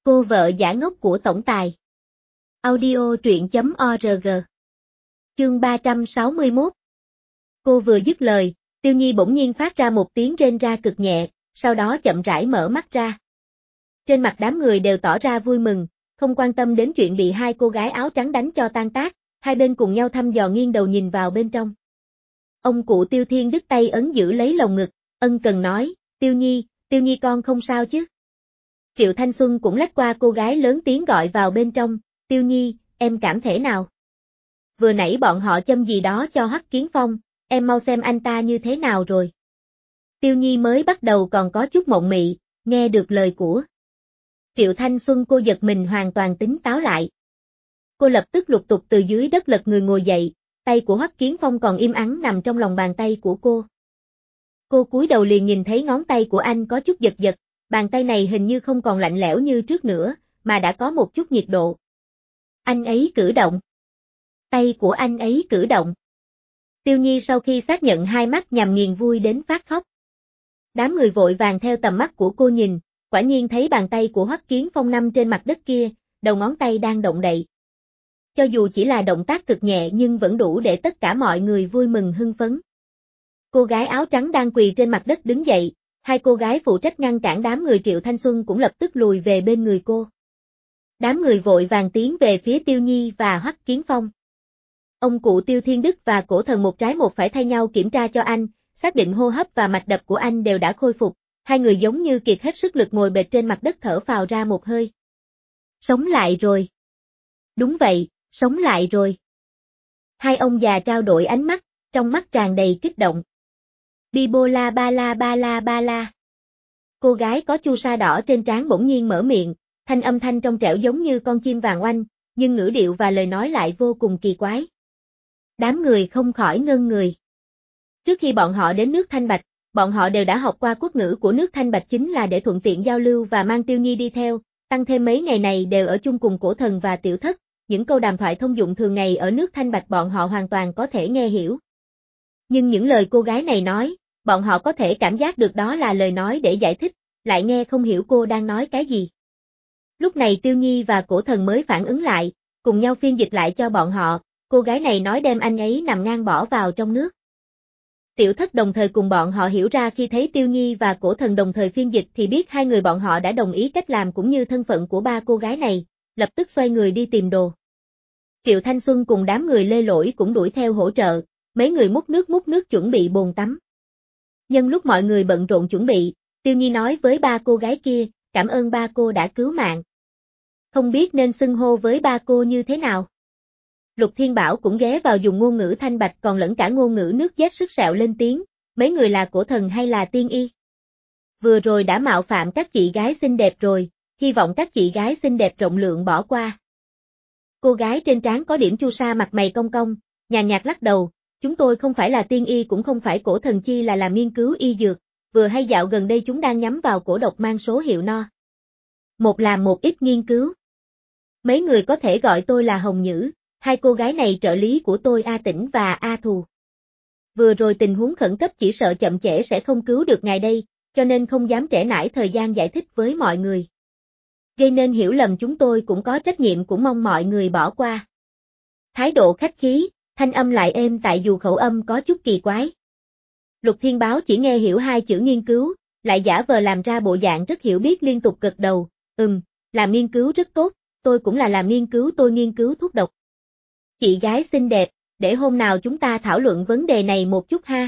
Cô vợ giả ngốc của tổng tài. Audio truyện.org. Chương 361. Cô vừa dứt lời, Tiêu Nhi bỗng nhiên phát ra một tiếng rên ra cực nhẹ, sau đó chậm rãi mở mắt ra. Trên mặt đám người đều tỏ ra vui mừng, không quan tâm đến chuyện bị hai cô gái áo trắng đánh cho tan tác, hai bên cùng nhau thăm dò nghiêng đầu nhìn vào bên trong. Ông cụ Tiêu Thiên Đức tay ấn giữ lấy lồng ngực, ân cần nói, Tiêu Nhi con không sao chứ? Triệu Thanh Xuân cũng lách qua cô gái lớn tiếng gọi vào bên trong, Tiêu Nhi, em cảm thể nào? Vừa nãy bọn họ châm gì đó cho Hoắc Kiến Phong, em mau xem anh ta như thế nào rồi. Tiêu Nhi mới bắt đầu còn có chút mộng mị, nghe được lời của Triệu Thanh Xuân cô giật mình hoàn toàn tỉnh táo lại. Cô lập tức lục tục từ dưới đất lật người ngồi dậy, tay của Hoắc Kiến Phong còn im ắng nằm trong lòng bàn tay của cô. Cô cúi đầu liền nhìn thấy ngón tay của anh có chút giật giật, bàn tay này hình như không còn lạnh lẽo như trước nữa, mà đã có một chút nhiệt độ. Anh ấy cử động. Tay của anh ấy cử động. Tiêu Nhi sau khi xác nhận hai mắt nhằm nghiền vui đến phát khóc. Đám người vội vàng theo tầm mắt của cô nhìn, quả nhiên thấy bàn tay của Hoắc Kiến Phong nằm trên mặt đất kia, đầu ngón tay đang động đậy. Cho dù chỉ là động tác cực nhẹ nhưng vẫn đủ để tất cả mọi người vui mừng hưng phấn. Cô gái áo trắng đang quỳ trên mặt đất đứng dậy, hai cô gái phụ trách ngăn cản đám người Triệu Thanh Xuân cũng lập tức lùi về bên người cô. Đám người vội vàng tiến về phía Tiêu Nhi và Hoắc Kiến Phong. Ông cụ Tiêu Thiên Đức và cổ thần một trái một phải thay nhau kiểm tra cho anh, xác định hô hấp và mạch đập của anh đều đã khôi phục, hai người giống như kiệt hết sức lực ngồi bệt trên mặt đất thở phào ra một hơi. Sống lại rồi. Đúng vậy, sống lại rồi. Hai ông già trao đổi ánh mắt, trong mắt tràn đầy kích động. Bibola ba la ba la ba la. Cô gái có chu sa đỏ trên trán bỗng nhiên mở miệng, thanh âm thanh trong trẻo giống như con chim vàng oanh, nhưng ngữ điệu và lời nói lại vô cùng kỳ quái. Đám người không khỏi ngơ người. Trước khi bọn họ đến nước Thanh Bạch, bọn họ đều đã học qua quốc ngữ của nước Thanh Bạch chính là để thuận tiện giao lưu và mang Tiêu Nhi đi theo, tăng thêm mấy ngày này đều ở chung cùng cổ thần và tiểu thất, những câu đàm thoại thông dụng thường ngày ở nước Thanh Bạch bọn họ hoàn toàn có thể nghe hiểu. Nhưng những lời cô gái này nói, bọn họ có thể cảm giác được đó là lời nói để giải thích, lại nghe không hiểu cô đang nói cái gì. Lúc này Tiêu Nhi và cổ thần mới phản ứng lại, cùng nhau phiên dịch lại cho bọn họ, cô gái này nói đem anh ấy nằm ngang bỏ vào trong nước. Tiểu thất đồng thời cùng bọn họ hiểu ra khi thấy Tiêu Nhi và cổ thần đồng thời phiên dịch thì biết hai người bọn họ đã đồng ý cách làm cũng như thân phận của ba cô gái này, lập tức xoay người đi tìm đồ. Triệu Thanh Xuân cùng đám người Lê Lỗi cũng đuổi theo hỗ trợ, mấy người múc nước chuẩn bị bồn tắm. Nhân lúc mọi người bận rộn chuẩn bị, Tiêu Nhi nói với ba cô gái kia, cảm ơn ba cô đã cứu mạng. Không biết nên xưng hô với ba cô như thế nào. Lục Thiên Bảo cũng ghé vào dùng ngôn ngữ Thanh Bạch còn lẫn cả ngôn ngữ nước Giác sức sẹo lên tiếng, mấy người là cổ thần hay là tiên y? Vừa rồi đã mạo phạm các chị gái xinh đẹp rồi, hy vọng các chị gái xinh đẹp rộng lượng bỏ qua. Cô gái trên trán có điểm chu sa mặt mày cong cong, nhàn nhạt lắc đầu, chúng tôi không phải là tiên y cũng không phải cổ thần chi là làm nghiên cứu y dược, vừa hay dạo gần đây chúng đang nhắm vào cổ độc mang số hiệu No. Một làm một ít nghiên cứu. Mấy người có thể gọi tôi là Hồng Nhữ, hai cô gái này trợ lý của tôi A Tĩnh và A Thù. Vừa rồi tình huống khẩn cấp chỉ sợ chậm trễ sẽ không cứu được ngài đây, cho nên không dám trễ nải thời gian giải thích với mọi người. Gây nên hiểu lầm chúng tôi cũng có trách nhiệm cũng mong mọi người bỏ qua. Thái độ khách khí, thanh âm lại êm tại dù khẩu âm có chút kỳ quái. Lục Thiên Báo chỉ nghe hiểu hai chữ nghiên cứu, lại giả vờ làm ra bộ dạng rất hiểu biết liên tục gật đầu, làm nghiên cứu rất tốt, tôi cũng là làm nghiên cứu tôi nghiên cứu thuốc độc. Chị gái xinh đẹp, để hôm nào chúng ta thảo luận vấn đề này một chút ha.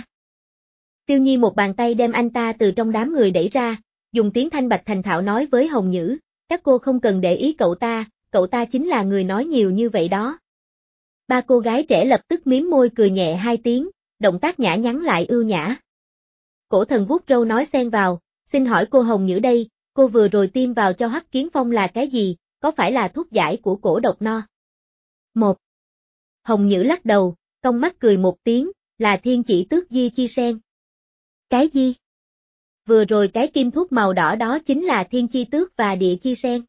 Tiêu Nhi một bàn tay đem anh ta từ trong đám người đẩy ra, dùng tiếng Thanh Bạch thành thạo nói với Hồng Nhữ, các cô không cần để ý cậu ta chính là người nói nhiều như vậy đó. Ba cô gái trẻ lập tức mím môi cười nhẹ hai tiếng, động tác nhã nhắn lại ưu nhã. Cổ thần vuốt râu nói xen vào, xin hỏi cô Hồng Nhữ đây, cô vừa rồi tiêm vào cho Hoắc Kiến Phong là cái gì, có phải là thuốc giải của cổ độc No? Một. Hồng Nhữ lắc đầu, cong mắt cười một tiếng, là thiên chỉ tước di chi sen. Cái gì? Vừa rồi cái kim thuốc màu đỏ đó chính là thiên chi tước và địa chi sen.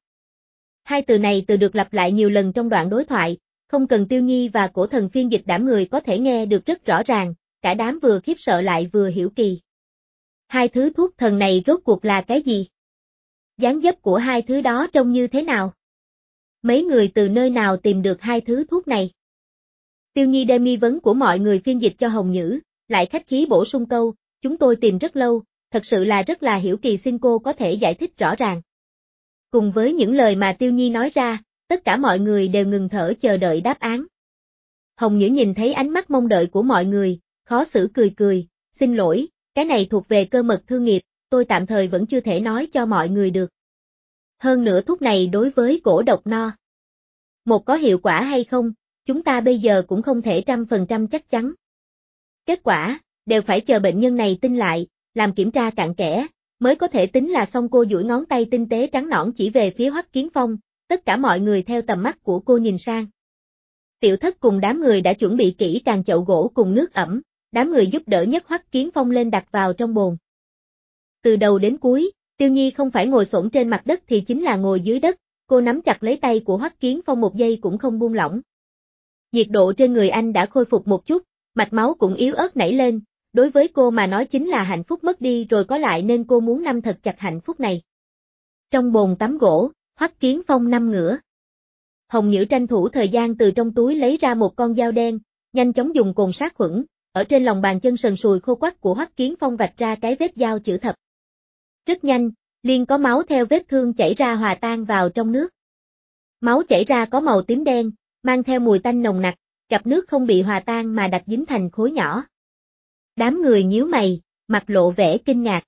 Hai từ này từ được lặp lại nhiều lần trong đoạn đối thoại, không cần Tiêu Nhi và cổ thần phiên dịch đảm người có thể nghe được rất rõ ràng, cả đám vừa khiếp sợ lại vừa hiểu kỳ. Hai thứ thuốc thần này rốt cuộc là cái gì? Dáng dấp của hai thứ đó trông như thế nào? Mấy người từ nơi nào tìm được hai thứ thuốc này? Tiêu Nhi đem nghi vấn của mọi người phiên dịch cho Hồng Nhữ, lại khách khí bổ sung câu, chúng tôi tìm rất lâu, thật sự là rất là hiểu kỳ, xin cô có thể giải thích rõ ràng. Cùng với những lời mà Tiêu Nhi nói ra, tất cả mọi người đều ngừng thở chờ đợi đáp án. Hồng Nhữ nhìn thấy ánh mắt mong đợi của mọi người, khó xử cười cười, xin lỗi, cái này thuộc về cơ mật thương nghiệp, tôi tạm thời vẫn chưa thể nói cho mọi người được. Hơn nữa thuốc này đối với cổ độc no. Một có hiệu quả hay không, chúng ta bây giờ cũng không thể 100% chắc chắn. Kết quả, đều phải chờ bệnh nhân này tin lại, làm kiểm tra cặn kẽ, mới có thể tính là xong. Cô duỗi ngón tay tinh tế trắng nõn chỉ về phía Hoắc Kiến Phong, tất cả mọi người theo tầm mắt của cô nhìn sang. Tiểu Thất cùng đám người đã chuẩn bị kỹ càng chậu gỗ cùng nước ẩm, đám người giúp đỡ nhấc Hoắc Kiến Phong lên đặt vào trong bồn. Từ đầu đến cuối, Tiêu Nhi không phải ngồi xổm trên mặt đất thì chính là ngồi dưới đất, cô nắm chặt lấy tay của Hoắc Kiến Phong một giây cũng không buông lỏng. Nhiệt độ trên người anh đã khôi phục một chút, mạch máu cũng yếu ớt nảy lên, đối với cô mà nói chính là hạnh phúc mất đi rồi có lại nên cô muốn nắm thật chặt hạnh phúc này. Trong bồn tắm gỗ, Hoắc Kiến Phong nằm ngửa. Hồng Nhữ tranh thủ thời gian từ trong túi lấy ra một con dao đen, nhanh chóng dùng cồn sát khuẩn, ở trên lòng bàn chân sần sùi khô quắt của Hoắc Kiến Phong vạch ra cái vết dao chữ thập. Rất nhanh, liền có máu theo vết thương chảy ra hòa tan vào trong nước. Máu chảy ra có màu tím đen, mang theo mùi tanh nồng nặc, gặp nước không bị hòa tan mà đặc dính thành khối nhỏ. Đám người nhíu mày, mặt lộ vẻ kinh ngạc.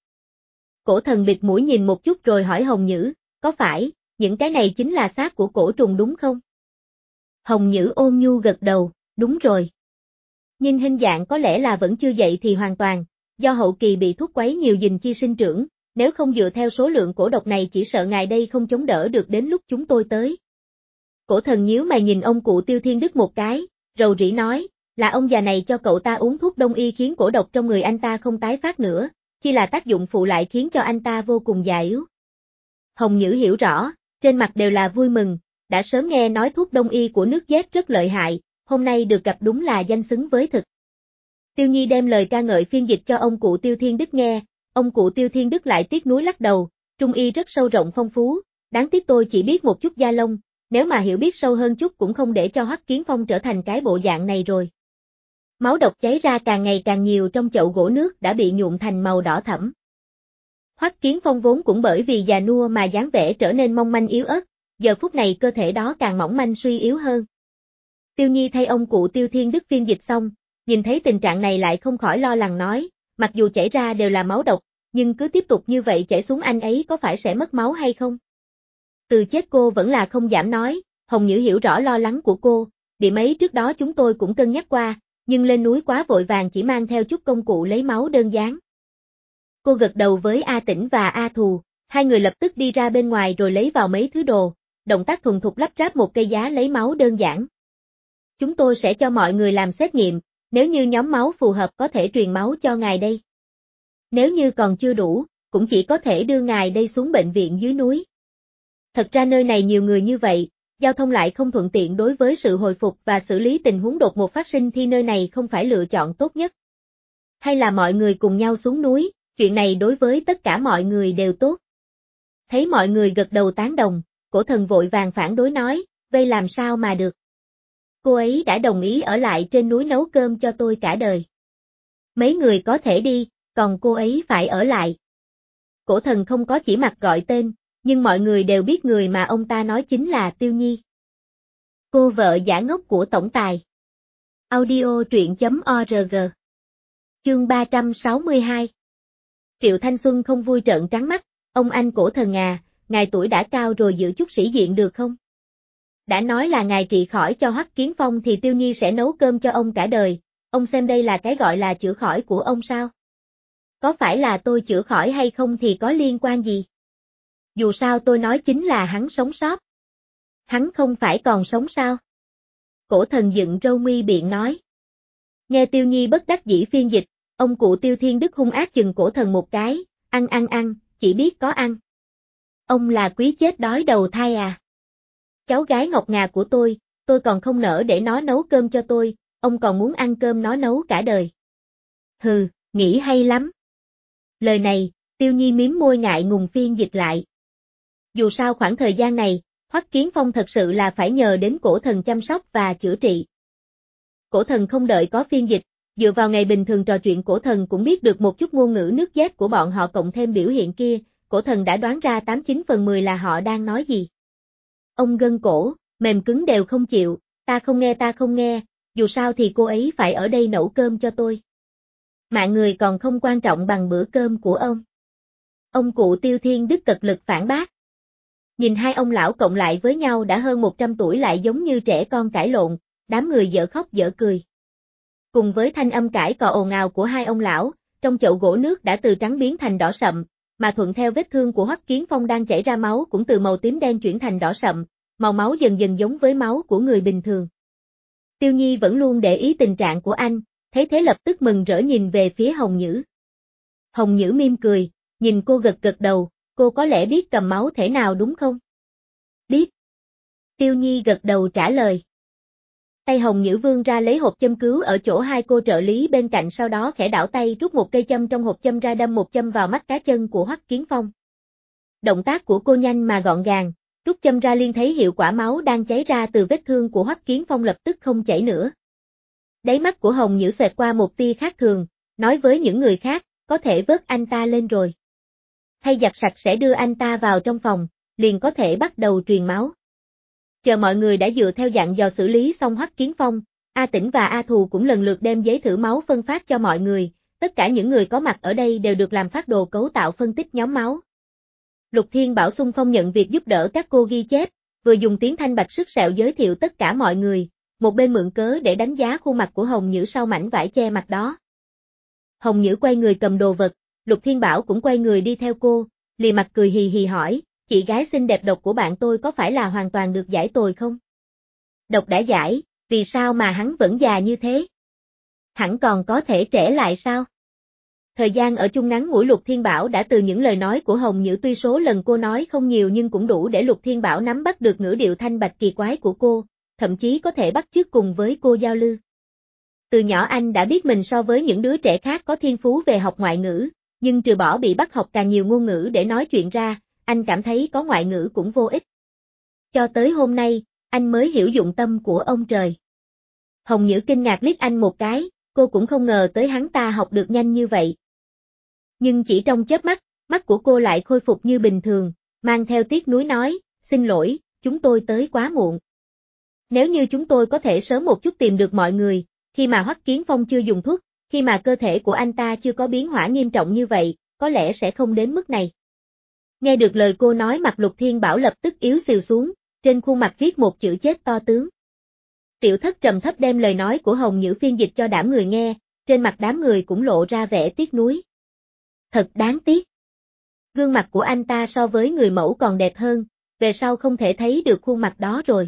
Cổ Thần bịt mũi nhìn một chút rồi hỏi Hồng Nhữ, có phải, những cái này chính là xác của cổ trùng đúng không? Hồng Nhữ ôn nhu gật đầu, đúng rồi. Nhìn hình dạng có lẽ là vẫn chưa dậy thì hoàn toàn, do hậu kỳ bị thuốc quấy nhiều dình chi sinh trưởng, nếu không dựa theo số lượng cổ độc này chỉ sợ ngài đây không chống đỡ được đến lúc chúng tôi tới. Cổ Thần nhíu mày nhìn ông cụ Tiêu Thiên Đức một cái, rầu rĩ nói, là ông già này cho cậu ta uống thuốc đông y khiến cổ độc trong người anh ta không tái phát nữa, chỉ là tác dụng phụ lại khiến cho anh ta vô cùng già yếu. Hồng Nhữ hiểu rõ, trên mặt đều là vui mừng, đã sớm nghe nói thuốc đông y của nước Z rất lợi hại, hôm nay được gặp đúng là danh xứng với thực. Tiêu Nhi đem lời ca ngợi phiên dịch cho ông cụ Tiêu Thiên Đức nghe, ông cụ Tiêu Thiên Đức lại tiếc nuối lắc đầu, trung y rất sâu rộng phong phú, đáng tiếc tôi chỉ biết một chút da lông, nếu mà hiểu biết sâu hơn chút cũng không để cho Hoắc Kiến Phong trở thành cái bộ dạng này rồi. Máu độc cháy ra càng ngày càng nhiều trong chậu gỗ nước đã bị nhuộm thành màu đỏ thẫm. Hoắc Kiến Phong vốn cũng bởi vì già nua mà dáng vẻ trở nên mong manh yếu ớt, giờ phút này cơ thể đó càng mỏng manh suy yếu hơn. Tiêu Nhi thay ông cụ Tiêu Thiên Đức phiên dịch xong, nhìn thấy tình trạng này lại không khỏi lo lắng nói, mặc dù chảy ra đều là máu độc, nhưng cứ tiếp tục như vậy chảy xuống anh ấy có phải sẽ mất máu hay không? Từ chết cô vẫn là không giảm nói, Hồng Nhữ hiểu rõ lo lắng của cô, điểm ấy trước đó chúng tôi cũng cân nhắc qua, nhưng lên núi quá vội vàng chỉ mang theo chút công cụ lấy máu đơn giản. Cô gật đầu với A Tĩnh và A Thù, hai người lập tức đi ra bên ngoài rồi lấy vào mấy thứ đồ, động tác thuần thục lắp ráp một cây giá lấy máu đơn giản. Chúng tôi sẽ cho mọi người làm xét nghiệm, nếu như nhóm máu phù hợp có thể truyền máu cho ngài đây. Nếu như còn chưa đủ, cũng chỉ có thể đưa ngài đây xuống bệnh viện dưới núi. Thật ra nơi này nhiều người như vậy, giao thông lại không thuận tiện đối với sự hồi phục và xử lý tình huống đột ngột phát sinh thì nơi này không phải lựa chọn tốt nhất. Hay là mọi người cùng nhau xuống núi, chuyện này đối với tất cả mọi người đều tốt. Thấy mọi người gật đầu tán đồng, Cổ Thần vội vàng phản đối nói, vậy làm sao mà được. Cô ấy đã đồng ý ở lại trên núi nấu cơm cho tôi cả đời. Mấy người có thể đi, còn cô ấy phải ở lại. Cổ Thần không có chỉ mặt gọi tên, nhưng mọi người đều biết người mà ông ta nói chính là Tiêu Nhi. Cô vợ giả ngốc của tổng tài. Audio truyện.org. Chương 362. Triệu Thanh Xuân không vui trợn trắng mắt, ông anh Cổ Thần à, ngài tuổi đã cao rồi giữ chút sĩ diện được không? Đã nói là ngài trị khỏi cho Hoắc Kiến Phong thì Tiêu Nhi sẽ nấu cơm cho ông cả đời, ông xem đây là cái gọi là chữa khỏi của ông sao? Có phải là tôi chữa khỏi hay không thì có liên quan gì? Dù sao tôi nói chính là hắn sống sót. Hắn không phải còn sống sao? Cổ Thần dựng râu mi biện nói. Nghe Tiêu Nhi bất đắc dĩ phiên dịch, ông cụ Tiêu Thiên Đức hung ác chừng Cổ Thần một cái, ăn, chỉ biết có ăn. Ông là quý chết đói đầu thai à? Cháu gái ngọc ngà của tôi còn không nỡ để nó nấu cơm cho tôi, ông còn muốn ăn cơm nó nấu cả đời. Hừ, nghĩ hay lắm. Lời này, Tiêu Nhi mím môi ngại ngùng phiên dịch lại. Dù sao khoảng thời gian này, Hoắc Kiến Phong thật sự là phải nhờ đến cổ thần chăm sóc và chữa trị. Cổ thần không đợi có phiên dịch, dựa vào ngày bình thường trò chuyện cổ thần cũng biết được một chút ngôn ngữ nước dép của bọn họ cộng thêm biểu hiện kia, cổ thần đã đoán ra 89 phần 10 là họ đang nói gì. Ông gân cổ, mềm cứng đều không chịu, ta không nghe, dù sao thì cô ấy phải ở đây nấu cơm cho tôi. Mạng người còn không quan trọng bằng bữa cơm của ông. Ông cụ Tiêu Thiên Đức cật lực phản bác. Nhìn hai ông lão cộng lại với nhau đã hơn 100 tuổi lại giống như trẻ con cãi lộn, đám người dở khóc dở cười. Cùng với thanh âm cãi cọ ồn ào của hai ông lão, trong chậu gỗ nước đã từ trắng biến thành đỏ sậm, mà thuận theo vết thương của Hoắc Kiến Phong đang chảy ra máu cũng từ màu tím đen chuyển thành đỏ sậm, màu máu dần dần giống với máu của người bình thường. Tiêu Nhi vẫn luôn để ý tình trạng của anh, thấy thế lập tức mừng rỡ nhìn về phía Hồng Nhữ. Hồng Nhữ mỉm cười, nhìn cô gật gật đầu, cô có lẽ biết cầm máu thể nào đúng không? Biết. Tiêu Nhi gật đầu trả lời. Tay Hồng Nhữ vươn ra lấy hộp châm cứu ở chỗ hai cô trợ lý bên cạnh sau đó khẽ đảo tay rút một cây châm trong hộp châm ra đâm một châm vào mắt cá chân của Hoắc Kiến Phong. Động tác của cô nhanh mà gọn gàng, rút châm ra liền thấy hiệu quả máu đang cháy ra từ vết thương của Hoắc Kiến Phong lập tức không chảy nữa. Đáy mắt của Hồng Nhữ xoẹt qua một tia khác thường, nói với những người khác, có thể vớt anh ta lên rồi. Thay giặt sạch sẽ đưa anh ta vào trong phòng, liền có thể bắt đầu truyền máu. Chờ mọi người đã dựa theo dặn dò xử lý xong Hoắc Kiến Phong, A Tĩnh và A Thù cũng lần lượt đem giấy thử máu phân phát cho mọi người, tất cả những người có mặt ở đây đều được làm phát đồ cấu tạo phân tích nhóm máu. Lục Thiên Bảo xung phong nhận việc giúp đỡ các cô ghi chép, vừa dùng tiếng Thanh Bạch sức sẹo giới thiệu tất cả mọi người, một bên mượn cớ để đánh giá khuôn mặt của Hồng Nhữ sau mảnh vải che mặt đó. Hồng Nhữ quay người cầm đồ vật, Lục Thiên Bảo cũng quay người đi theo cô, lì mặt cười hì hì hỏi, chị gái xinh đẹp độc của bạn tôi có phải là hoàn toàn được giải tồi không? Độc đã giải, vì sao mà hắn vẫn già như thế? Hẳn còn có thể trẻ lại sao? Thời gian ở chung ngắn ngủi Lục Thiên Bảo đã từ những lời nói của Hồng Nhữ tuy số lần cô nói không nhiều nhưng cũng đủ để Lục Thiên Bảo nắm bắt được ngữ điệu thanh bạch kỳ quái của cô, thậm chí có thể bắt chước cùng với cô giao lưu. Từ nhỏ anh đã biết mình so với những đứa trẻ khác có thiên phú về học ngoại ngữ, nhưng trừ bỏ bị bắt học càng nhiều ngôn ngữ để nói chuyện ra, anh cảm thấy có ngoại ngữ cũng vô ích. Cho tới hôm nay, anh mới hiểu dụng tâm của ông trời. Hồng Nhữ kinh ngạc liếc anh một cái, cô cũng không ngờ tới hắn ta học được nhanh như vậy. Nhưng chỉ trong chớp mắt, mắt của cô lại khôi phục như bình thường, mang theo tiếc nuối nói, xin lỗi, chúng tôi tới quá muộn. Nếu như chúng tôi có thể sớm một chút tìm được mọi người, khi mà Hoắc Kiến Phong chưa dùng thuốc, khi mà cơ thể của anh ta chưa có biến hóa nghiêm trọng như vậy, có lẽ sẽ không đến mức này. Nghe được lời cô nói mặt Lục Thiên Bảo lập tức yếu xìu xuống, trên khuôn mặt viết một chữ chết to tướng. Tiểu Thất trầm thấp đem lời nói của Hồng Nhữ phiên dịch cho đám người nghe, trên mặt đám người cũng lộ ra vẻ tiếc nuối. Thật đáng tiếc. Gương mặt của anh ta so với người mẫu còn đẹp hơn, về sau không thể thấy được khuôn mặt đó rồi.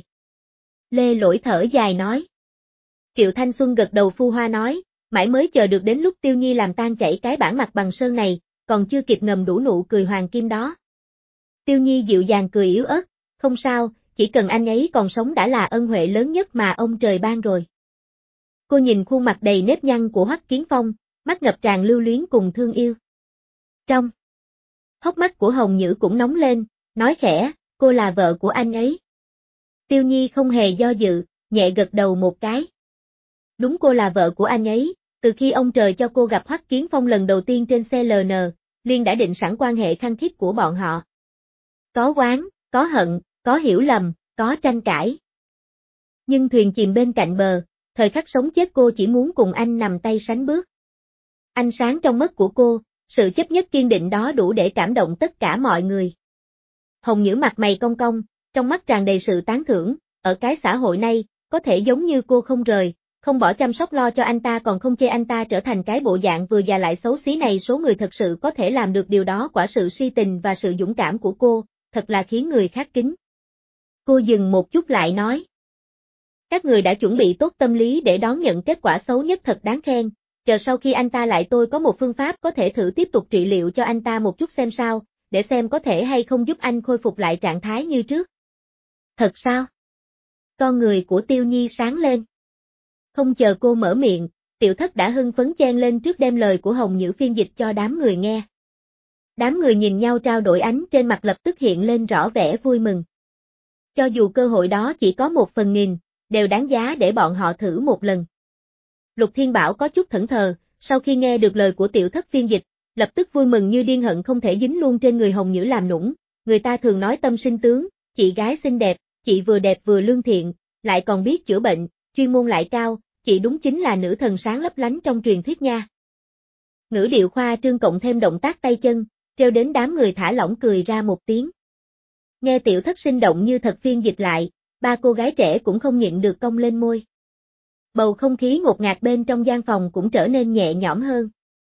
Lê Lỗi thở dài nói. Triệu Thanh Xuân gật đầu phu hoa nói, mãi mới chờ được đến lúc Tiêu Nhi làm tan chảy cái bản mặt bằng sơn này, còn chưa kịp ngầm đủ nụ cười hoàng kim đó. Tiêu Nhi dịu dàng cười yếu ớt, không sao, chỉ cần anh ấy còn sống đã là ân huệ lớn nhất mà ông trời ban rồi. Cô nhìn khuôn mặt đầy nếp nhăn của Hoắc Kiến Phong, mắt ngập tràn lưu luyến cùng thương yêu. Trong hốc mắt của Hồng Nhữ cũng nóng lên, nói khẽ, cô là vợ của anh ấy. Tiêu Nhi không hề do dự, nhẹ gật đầu một cái. Đúng cô là vợ của anh ấy, từ khi ông trời cho cô gặp Hoắc Kiến Phong lần đầu tiên trên xe LN, liền đã định sẵn quan hệ khăng khít của bọn họ. Có oán, có hận, có hiểu lầm, có tranh cãi. Nhưng thuyền chìm bên cạnh bờ, thời khắc sống chết cô chỉ muốn cùng anh nằm tay sánh bước. Ánh sáng trong mắt của cô, sự chấp nhất kiên định đó đủ để cảm động tất cả mọi người. Hồng Nhữ mặt mày cong cong, trong mắt tràn đầy sự tán thưởng, ở cái xã hội này, có thể giống như cô không rời, không bỏ chăm sóc lo cho anh ta còn không chê anh ta trở thành cái bộ dạng vừa già lại xấu xí này số người thật sự có thể làm được điều đó quả sự si tình và sự dũng cảm của cô, thật là khiến người khác kính. Cô dừng một chút lại nói. Các người đã chuẩn bị tốt tâm lý để đón nhận kết quả xấu nhất thật đáng khen, chờ sau khi anh ta lại tôi có một phương pháp có thể thử tiếp tục trị liệu cho anh ta một chút xem sao, để xem có thể hay không giúp anh khôi phục lại trạng thái như trước. Thật sao? Con người của Tiêu Nhi sáng lên. Không chờ cô mở miệng, Tiểu Thất đã hưng phấn chen lên trước đem lời của Hồng Nhữ phiên dịch cho đám người nghe. Đám người nhìn nhau trao đổi ánh trên mặt lập tức hiện lên rõ vẻ vui mừng. Cho dù cơ hội đó chỉ có 1/1000, đều đáng giá để bọn họ thử một lần. Lục Thiên Bảo có chút thẫn thờ, sau khi nghe được lời của tiểu thất phiên dịch, lập tức vui mừng như điên hận không thể dính luôn trên người Hồng Nhữ làm nũng. Người ta thường nói tâm sinh tướng, chị gái xinh đẹp vừa lương thiện, lại còn biết chữa bệnh, chuyên môn lại cao, chị đúng chính là nữ thần sáng lấp lánh trong truyền thuyết nha. Ngữ điệu khoa trương cộng thêm động tác tay chân, trêu đến đám người thả lỏng cười ra một tiếng. Nghe tiểu thất sinh động như thật phiên dịch lại, ba cô gái trẻ cũng không nhịn được cong lên môi. Bầu không khí ngột ngạt bên trong gian phòng cũng trở nên nhẹ nhõm hơn.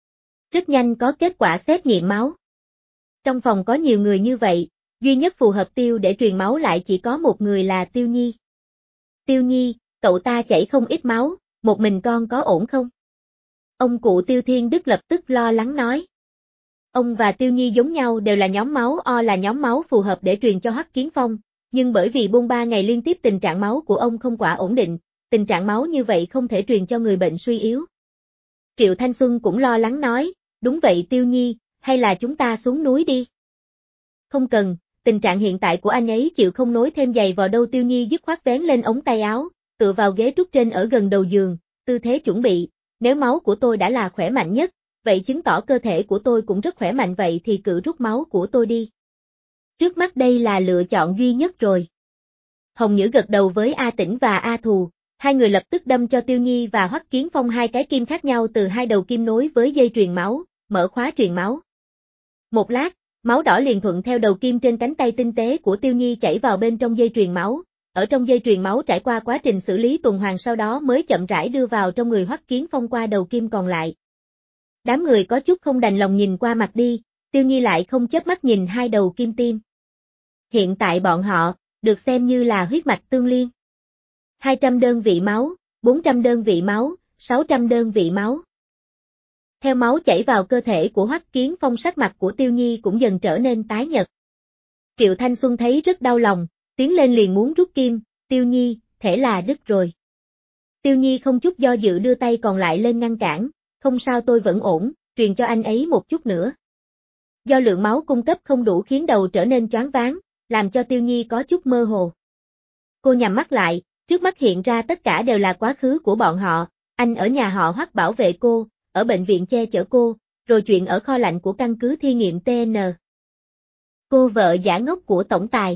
Rất nhanh có kết quả xét nghiệm máu. Trong phòng có nhiều người như vậy, duy nhất phù hợp tiêu để truyền máu lại chỉ có một người là Tiêu Nhi. Tiêu Nhi, cậu ta chảy không ít máu, một mình con có ổn không? Ông cụ Tiêu Thiên Đức lập tức lo lắng nói. Ông và Tiêu Nhi giống nhau đều là nhóm máu O là nhóm máu phù hợp để truyền cho Hoắc Kiến Phong, nhưng bởi vì buông 3 ngày liên tiếp tình trạng máu của ông không quả ổn định, tình trạng máu như vậy không thể truyền cho người bệnh suy yếu. Triệu Thanh Xuân cũng lo lắng nói, đúng vậy Tiêu Nhi, hay là chúng ta xuống núi đi? Không cần, tình trạng hiện tại của anh ấy chịu không nối thêm giày vào đâu. Tiêu Nhi dứt khoát vén lên ống tay áo, tựa vào ghế trúc trên ở gần đầu giường, tư thế chuẩn bị, nếu máu của tôi đã là khỏe mạnh nhất, vậy chứng tỏ cơ thể của tôi cũng rất khỏe mạnh vậy thì cứ rút máu của tôi đi. Trước mắt đây là lựa chọn duy nhất rồi. Hồng Nhữ gật đầu với A Tĩnh và A Thù, hai người lập tức đâm cho Tiêu Nhi và Hoắc Kiến Phong 2 cái kim khác nhau từ 2 đầu kim nối với dây truyền máu, mở khóa truyền máu. Một lát, máu đỏ liền thuận theo đầu kim trên cánh tay tinh tế của Tiêu Nhi chảy vào bên trong dây truyền máu, ở trong dây truyền máu trải qua quá trình xử lý tuần hoàn sau đó mới chậm rãi đưa vào trong người Hoắc Kiến Phong qua đầu kim còn lại. Đám người có chút không đành lòng nhìn qua mặt đi, Tiêu Nhi lại không chớp mắt nhìn 2 đầu kim tim. Hiện tại bọn họ, được xem như là huyết mạch tương liên. 200 đơn vị máu, 400 đơn vị máu, 600 đơn vị máu. Theo máu chảy vào cơ thể của Hoắc Kiến Phong sắc mặt của Tiêu Nhi cũng dần trở nên tái nhợt. Triệu Thanh Xuân thấy rất đau lòng, tiến lên liền muốn rút kim, Tiêu Nhi, thể là đứt rồi. Tiêu Nhi không chút do dự đưa tay còn lại lên ngăn cản, không sao tôi vẫn ổn, truyền cho anh ấy một chút nữa. Do lượng máu cung cấp không đủ khiến đầu trở nên choáng váng, làm cho Tiêu Nhi có chút mơ hồ. Cô nhắm mắt lại, trước mắt hiện ra tất cả đều là quá khứ của bọn họ, anh ở nhà họ Hoắc bảo vệ cô, ở bệnh viện che chở cô, rồi chuyện ở kho lạnh của căn cứ thí nghiệm TN. Cô vợ giả ngốc của tổng tài.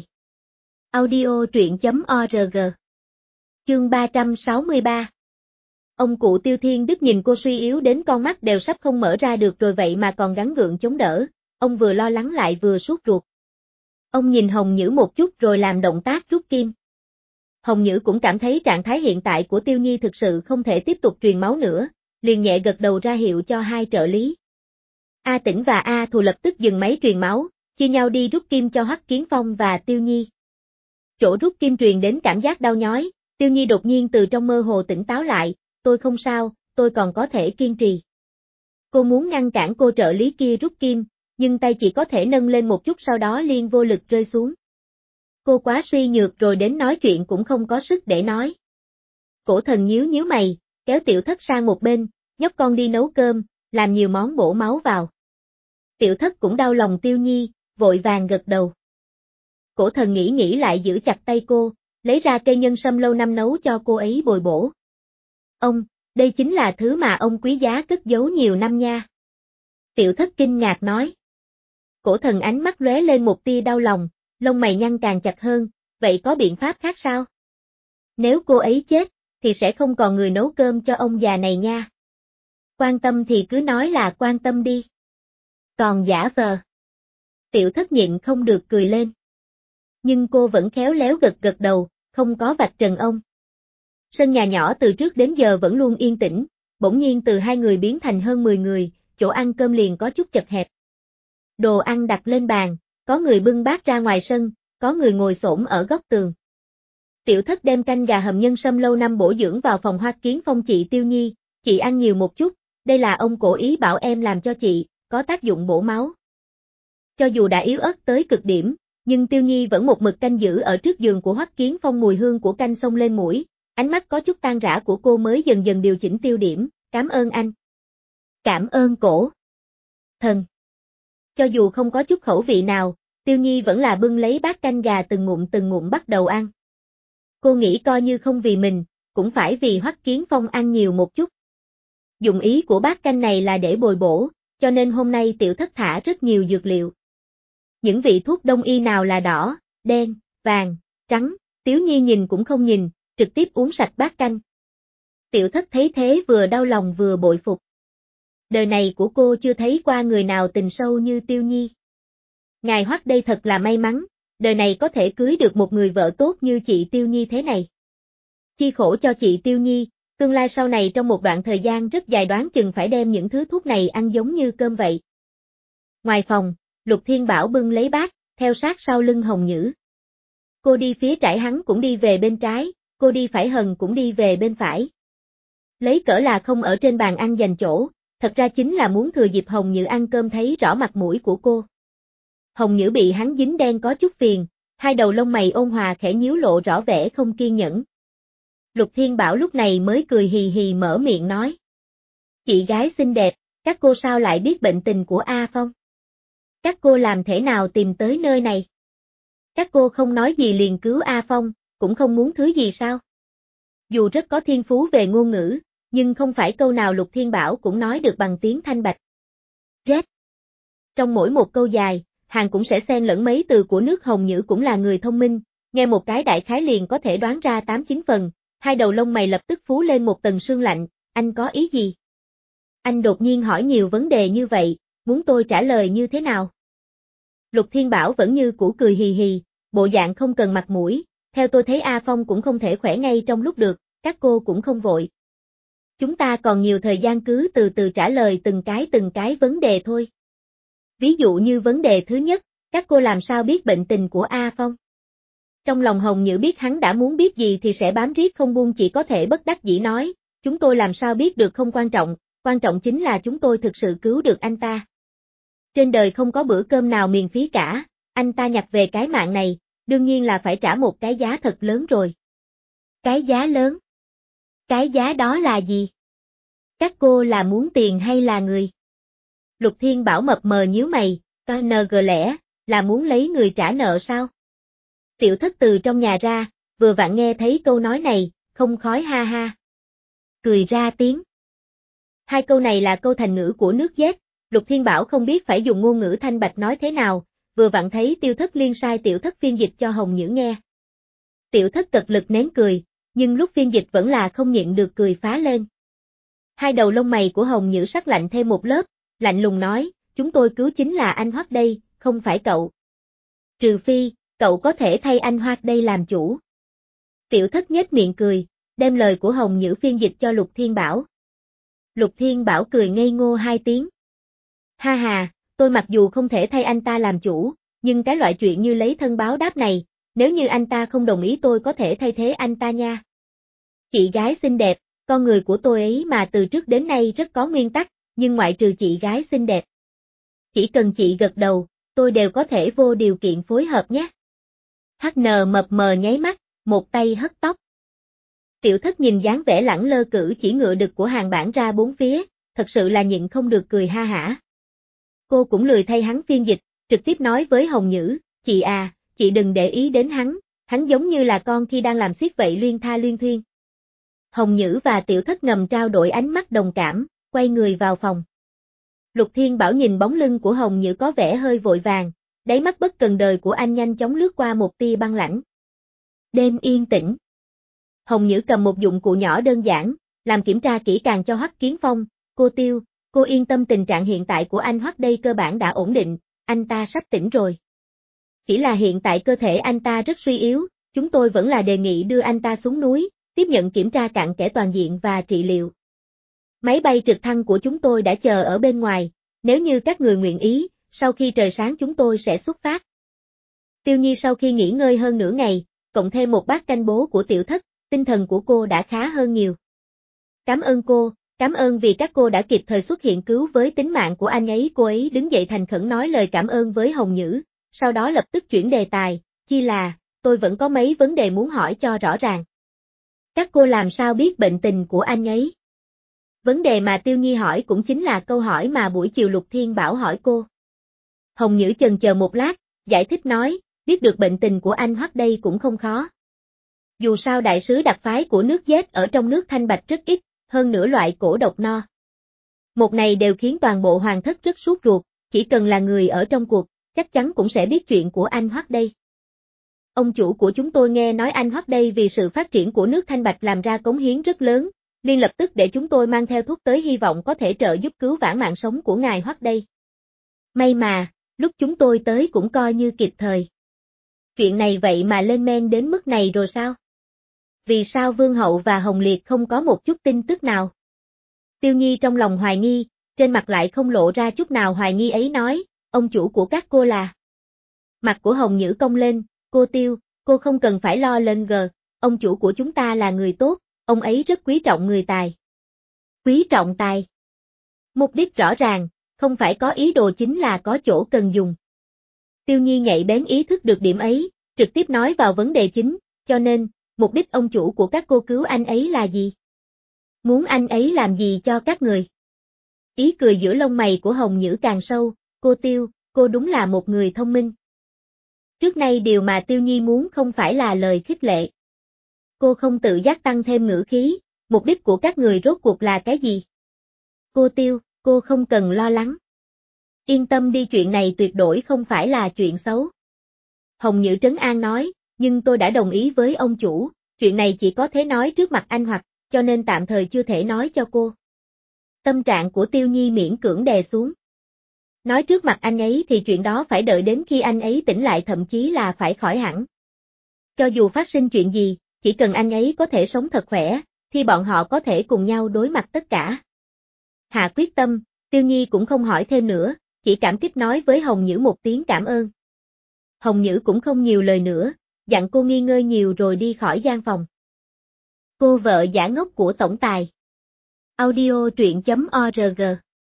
Audio truyện.org. Chương 363. Ông cụ Tiêu Thiên Đức nhìn cô suy yếu đến con mắt đều sắp không mở ra được rồi vậy mà còn gắng gượng chống đỡ, ông vừa lo lắng lại vừa sốt ruột. Ông nhìn Hồng Nhữ một chút rồi làm động tác rút kim. Hồng Nhữ cũng cảm thấy trạng thái hiện tại của Tiêu Nhi thực sự không thể tiếp tục truyền máu nữa, liền nhẹ gật đầu ra hiệu cho 2 trợ lý. A Tĩnh và A Thù lập tức dừng máy truyền máu, chia nhau đi rút kim cho Hoắc Kiến Phong và Tiêu Nhi. Chỗ rút kim truyền đến cảm giác đau nhói, Tiêu Nhi đột nhiên từ trong mơ hồ tỉnh táo lại, tôi không sao, tôi còn có thể kiên trì. Cô muốn ngăn cản cô trợ lý kia rút kim, nhưng tay chỉ có thể nâng lên một chút sau đó liền vô lực rơi xuống. Cô quá suy nhược rồi đến nói chuyện cũng không có sức để nói. Cổ Thần nhíu nhíu mày, kéo Tiểu Thất sang một bên, nhóc con đi nấu cơm, làm nhiều món bổ máu vào. Tiểu Thất cũng đau lòng Tiêu Nhi, vội vàng gật đầu. Cổ Thần nghĩ lại giữ chặt tay cô, lấy ra cây nhân sâm lâu năm nấu cho cô ấy bồi bổ. Ông, đây chính là thứ mà ông quý giá cất giấu nhiều năm nha. Tiểu Thất kinh ngạc nói. Cổ Thần ánh mắt lóe lên một tia đau lòng, lông mày nhăn càng chặt hơn, vậy có biện pháp khác sao? Nếu cô ấy chết, thì sẽ không còn người nấu cơm cho ông già này nha. Quan tâm thì cứ nói là quan tâm đi. Còn giả vờ. Tiểu Thất nhịn không được cười lên. Nhưng cô vẫn khéo léo gật đầu, không có vạch trần ông. Sân nhà nhỏ từ trước đến giờ vẫn luôn yên tĩnh, bỗng nhiên từ 2 người biến thành hơn 10 người, chỗ ăn cơm liền có chút chật hẹp. Đồ ăn đặt lên bàn, có người bưng bát ra ngoài sân, có người ngồi xổm ở góc tường. Tiểu Thất đem canh gà hầm nhân sâm lâu năm bổ dưỡng vào phòng Hoắc Kiến Phong. Chị Tiêu Nhi, chị ăn nhiều một chút, đây là ông cố ý bảo em làm cho chị, có tác dụng bổ máu. Cho dù đã yếu ớt tới cực điểm, nhưng Tiêu Nhi vẫn một mực canh giữ ở trước giường của Hoắc Kiến Phong. Mùi hương của canh xông lên mũi, ánh mắt có chút tan rã của cô mới dần dần điều chỉnh tiêu điểm, cảm ơn anh. Cảm ơn Cổ Thần. Cho dù không có chút khẩu vị nào, Tiêu Nhi vẫn là bưng lấy bát canh gà từng ngụm bắt đầu ăn. Cô nghĩ coi như không vì mình, cũng phải vì Hoắc Kiến Phong ăn nhiều một chút. Dụng ý của bát canh này là để bồi bổ, cho nên hôm nay tiểu thất thả rất nhiều dược liệu. Những vị thuốc đông y nào là đỏ, đen, vàng, trắng, Tiếu Nhi nhìn cũng không nhìn, trực tiếp uống sạch bát canh. Tiểu thất thấy thế vừa đau lòng vừa bội phục. Đời này của cô chưa thấy qua người nào tình sâu như Tiêu Nhi. Ngài Hoắc đây thật là may mắn, đời này có thể cưới được một người vợ tốt như chị Tiêu Nhi thế này. Chi khổ cho chị Tiêu Nhi, tương lai sau này trong một đoạn thời gian rất dài đoán chừng phải đem những thứ thuốc này ăn giống như cơm vậy. Ngoài phòng, Lục Thiên Bảo bưng lấy bát, theo sát sau lưng Hồng Nhữ. Cô đi phía trái hắn cũng đi về bên trái, cô đi phải Hần cũng đi về bên phải. Lấy cỡ là không ở trên bàn ăn dành chỗ, thật ra chính là muốn thừa dịp Hồng Nhữ ăn cơm thấy rõ mặt mũi của cô. Hồng Nhữ bị hắn dính đen có chút phiền, hai đầu lông mày ôn hòa khẽ nhíu lộ rõ vẻ không kiên nhẫn. Lục Thiên Bảo lúc này mới cười hì hì mở miệng nói. Chị gái xinh đẹp, các cô sao lại biết bệnh tình của A Phong? Các cô làm thế nào tìm tới nơi này? Các cô không nói gì liền cứu A Phong, cũng không muốn thứ gì sao? Dù rất có thiên phú về ngôn ngữ, nhưng không phải câu nào Lục Thiên Bảo cũng nói được bằng tiếng thanh bạch. Rét. Trong mỗi một câu dài, Hàng cũng sẽ xen lẫn mấy từ của nước Hồng Nhữ cũng là người thông minh, nghe một cái đại khái liền có thể đoán ra 8-9 phần, hai đầu lông mày lập tức phú lên một tầng sương lạnh, anh có ý gì? Anh đột nhiên hỏi nhiều vấn đề như vậy, muốn tôi trả lời như thế nào? Lục Thiên Bảo vẫn như cũ cười hì hì, bộ dạng không cần mặt mũi, theo tôi thấy A Phong cũng không thể khỏe ngay trong lúc được, các cô cũng không vội. Chúng ta còn nhiều thời gian cứ từ từ trả lời từng cái vấn đề thôi. Ví dụ như vấn đề thứ nhất, các cô làm sao biết bệnh tình của A Phong? Trong lòng Hồng Nhữ biết hắn đã muốn biết gì thì sẽ bám riết không buông, chỉ có thể bất đắc dĩ nói, chúng tôi làm sao biết được không quan trọng chính là chúng tôi thực sự cứu được anh ta. Trên đời không có bữa cơm nào miễn phí cả, anh ta nhặt về cái mạng này, đương nhiên là phải trả một cái giá thật lớn rồi. Cái giá lớn? Cái giá đó là gì? Các cô là muốn tiền hay là người? Lục Thiên Bảo mập mờ nhíu mày, KNG lẽ, là muốn lấy người trả nợ sao? Tiểu thất từ trong nhà ra, vừa vặn nghe thấy câu nói này, không khói ha ha. Cười ra tiếng. Hai câu này là câu thành ngữ của nước Z, Lục Thiên Bảo không biết phải dùng ngôn ngữ thanh bạch nói thế nào, vừa vặn thấy Tiêu Thất Liên sai Tiểu Thất phiên dịch cho Hồng Nhữ nghe. Tiểu Thất cật lực nén cười, nhưng lúc phiên dịch vẫn là không nhịn được cười phá lên. Hai đầu lông mày của Hồng Nhữ sắc lạnh thêm một lớp, lạnh lùng nói, chúng tôi cứu chính là anh Hoắc đây, không phải cậu. Trừ phi, cậu có thể thay anh Hoắc đây làm chủ. Tiểu Thất nhếch miệng cười, đem lời của Hồng Nhữ phiên dịch cho Lục Thiên Bảo. Lục Thiên Bảo cười ngây ngô hai tiếng. Ha ha, tôi mặc dù không thể thay anh ta làm chủ, nhưng cái loại chuyện như lấy thân báo đáp này, nếu như anh ta không đồng ý tôi có thể thay thế anh ta nha. Chị gái xinh đẹp, con người của tôi ấy mà từ trước đến nay rất có nguyên tắc, nhưng ngoại trừ chị gái xinh đẹp. Chỉ cần chị gật đầu, tôi đều có thể vô điều kiện phối hợp nhé. HN mập mờ nháy mắt, một tay hất tóc. Tiểu Thất nhìn dáng vẻ lẳng lơ cử chỉ ngựa đực của Hàng Bản ra bốn phía, thật sự là nhịn không được cười ha hả. Cô cũng lười thay hắn phiên dịch, trực tiếp nói với Hồng Nhữ, chị à, chị đừng để ý đến hắn giống như là con khi đang làm xiết vậy luyên tha luyên thuyên. Hồng Nhữ và Tiểu Thất ngầm trao đổi ánh mắt đồng cảm, quay người vào phòng. Lục Thiên Bảo nhìn bóng lưng của Hồng Nhữ có vẻ hơi vội vàng, đáy mắt bất cần đời của anh nhanh chóng lướt qua một tia băng lãnh. Đêm yên tĩnh. Hồng Nhữ cầm một dụng cụ nhỏ đơn giản, làm kiểm tra kỹ càng cho Hoắc Kiến Phong, cô Tiêu, cô yên tâm tình trạng hiện tại của anh Hoắc đây cơ bản đã ổn định, anh ta sắp tỉnh rồi. Chỉ là hiện tại cơ thể anh ta rất suy yếu, chúng tôi vẫn là đề nghị đưa anh ta xuống núi, tiếp nhận kiểm tra cặn kẽ toàn diện và trị liệu. Máy bay trực thăng của chúng tôi đã chờ ở bên ngoài, nếu như các người nguyện ý, sau khi trời sáng chúng tôi sẽ xuất phát. Tiêu Nhi sau khi nghỉ ngơi hơn nửa ngày, cộng thêm một bát canh bố của Tiểu Thất, tinh thần của cô đã khá hơn nhiều. Cảm ơn cô, cảm ơn vì các cô đã kịp thời xuất hiện cứu với tính mạng của anh ấy. Cô ấy đứng dậy thành khẩn nói lời cảm ơn với Hồng Nhữ, sau đó lập tức chuyển đề tài, chi là, tôi vẫn có mấy vấn đề muốn hỏi cho rõ ràng. Các cô làm sao biết bệnh tình của anh ấy? Vấn đề mà Tiêu Nhi hỏi cũng chính là câu hỏi mà buổi chiều Lục Thiên Bảo hỏi cô. Hồng Nhữ chần chờ một lát, giải thích nói, biết được bệnh tình của anh Hoắc đây cũng không khó. Dù sao đại sứ đặc phái của nước Z ở trong nước Thanh Bạch rất ít, hơn nữa loại cổ độc no. Một này đều khiến toàn bộ hoàng thất rất sốt ruột, chỉ cần là người ở trong cuộc, chắc chắn cũng sẽ biết chuyện của anh Hoắc đây. Ông chủ của chúng tôi nghe nói anh Hoắc đây vì sự phát triển của nước Thanh Bạch làm ra cống hiến rất lớn, liền lập tức để chúng tôi mang theo thuốc tới hy vọng có thể trợ giúp cứu vãn mạng sống của ngài Hoắc đây. May mà, lúc chúng tôi tới cũng coi như kịp thời. Chuyện này vậy mà lên men đến mức này rồi sao? Vì sao Vương Hậu và Hồng Liệt không có một chút tin tức nào? Tiêu Nhi trong lòng hoài nghi, trên mặt lại không lộ ra chút nào hoài nghi ấy nói, ông chủ của các cô là. Mặt của Hồng Nhữ cong lên, cô Tiêu, cô không cần phải lo lên gờ, ông chủ của chúng ta là người tốt, ông ấy rất quý trọng người tài. Quý trọng tài. Mục đích rõ ràng, không phải có ý đồ chính là có chỗ cần dùng. Tiêu Nhi nhạy bén ý thức được điểm ấy, trực tiếp nói vào vấn đề chính, cho nên, mục đích ông chủ của các cô cứu anh ấy là gì? Muốn anh ấy làm gì cho các người? Ý cười giữa lông mày của Hồng Nhữ càng sâu, cô Tiêu, cô đúng là một người thông minh. Trước nay điều mà Tiêu Nhi muốn không phải là lời khích lệ. Cô không tự giác tăng thêm ngữ khí, mục đích của các người rốt cuộc là cái gì? Cô Tiêu, cô không cần lo lắng. Yên tâm đi, chuyện này tuyệt đối không phải là chuyện xấu. Hồng Nhữ trấn an nói, nhưng tôi đã đồng ý với ông chủ, chuyện này chỉ có thể nói trước mặt anh hoặc, cho nên tạm thời chưa thể nói cho cô. Tâm trạng của Tiêu Nhi miễn cưỡng đè xuống. Nói trước mặt anh ấy thì chuyện đó phải đợi đến khi anh ấy tỉnh lại, thậm chí là phải khỏi hẳn. Cho dù phát sinh chuyện gì, chỉ cần anh ấy có thể sống thật khỏe, thì bọn họ có thể cùng nhau đối mặt tất cả. Hạ quyết tâm, Tiêu Nhi cũng không hỏi thêm nữa, chỉ cảm kích nói với Hồng Nhữ một tiếng cảm ơn. Hồng Nhữ cũng không nhiều lời nữa, dặn cô nghỉ ngơi nhiều rồi đi khỏi gian phòng. Cô vợ giả ngốc của tổng tài. Audio truyện.org.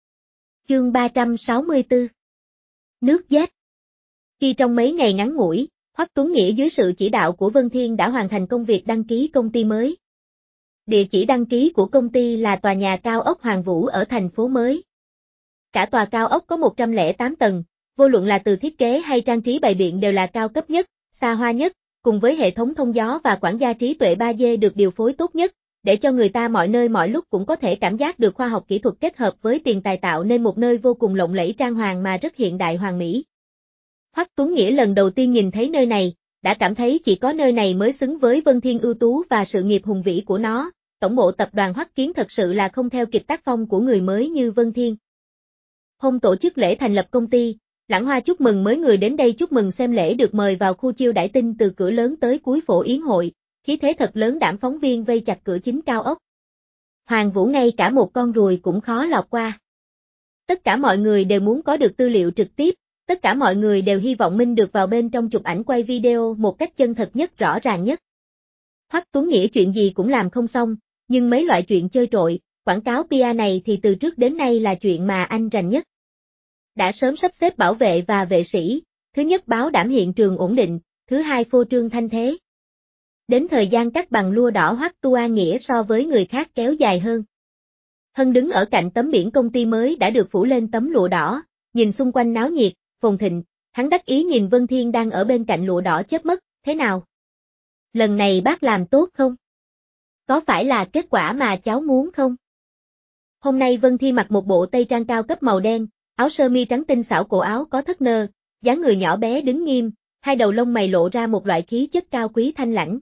Chương 364. Nước Z. Khi trong mấy ngày ngắn ngủi, Hoắc Tuấn Nghĩa dưới sự chỉ đạo của Vân Thiên đã hoàn thành công việc đăng ký công ty mới. Địa chỉ đăng ký của công ty là tòa nhà cao ốc Hoàng Vũ ở thành phố mới. Cả tòa cao ốc có 108 tầng, vô luận là từ thiết kế hay trang trí bày biện đều là cao cấp nhất, xa hoa nhất, cùng với hệ thống thông gió và quản gia trí tuệ 3D được điều phối tốt nhất, để cho người ta mọi nơi mọi lúc cũng có thể cảm giác được khoa học kỹ thuật kết hợp với tiền tài tạo nên một nơi vô cùng lộng lẫy trang hoàng mà rất hiện đại hoàn mỹ. Hoắc Tuấn Nghĩa lần đầu tiên nhìn thấy nơi này, đã cảm thấy chỉ có nơi này mới xứng với Vân Thiên ưu tú và sự nghiệp hùng vĩ của nó, tổng bộ tập đoàn Hoắc Kiến thật sự là không theo kịp tác phong của người mới như Vân Thiên. Hôm tổ chức lễ thành lập công ty, lãng hoa chúc mừng mấy người đến đây chúc mừng xem lễ được mời vào khu chiêu đãi tinh từ cửa lớn tới cuối phổ yến hội, khí thế thật lớn đảm phóng viên vây chặt cửa chính cao ốc. Hoàng Vũ ngay cả một con ruồi cũng khó lọt qua. Tất cả mọi người đều muốn có được tư liệu trực tiếp, tất cả mọi người đều hy vọng Minh được vào bên trong chụp ảnh quay video một cách chân thật nhất rõ ràng nhất. Hoắc Tuấn Nghĩa chuyện gì cũng làm không xong, nhưng mấy loại chuyện chơi trội, quảng cáo PR này thì từ trước đến nay là chuyện mà anh rành nhất. Đã sớm sắp xếp bảo vệ và vệ sĩ, thứ nhất bảo đảm hiện trường ổn định, thứ hai phô trương thanh thế. Đến thời gian cắt bằng lụa đỏ Hoắc Tuấn Nghĩa so với người khác kéo dài hơn. Hân đứng ở cạnh tấm biển công ty mới đã được phủ lên tấm lụa đỏ, nhìn xung quanh náo nhiệt, phồn thịnh, hắn đắc ý nhìn Vân Thiên đang ở bên cạnh lụa đỏ chớp mắt, thế nào? Lần này bác làm tốt không? Có phải là kết quả mà cháu muốn không? Hôm nay Vân Thiên mặc một bộ tây trang cao cấp màu đen, áo sơ mi trắng tinh xảo, cổ áo có thắt nơ, dáng người nhỏ bé đứng nghiêm, hai đầu lông mày lộ ra một loại khí chất cao quý thanh lãnh.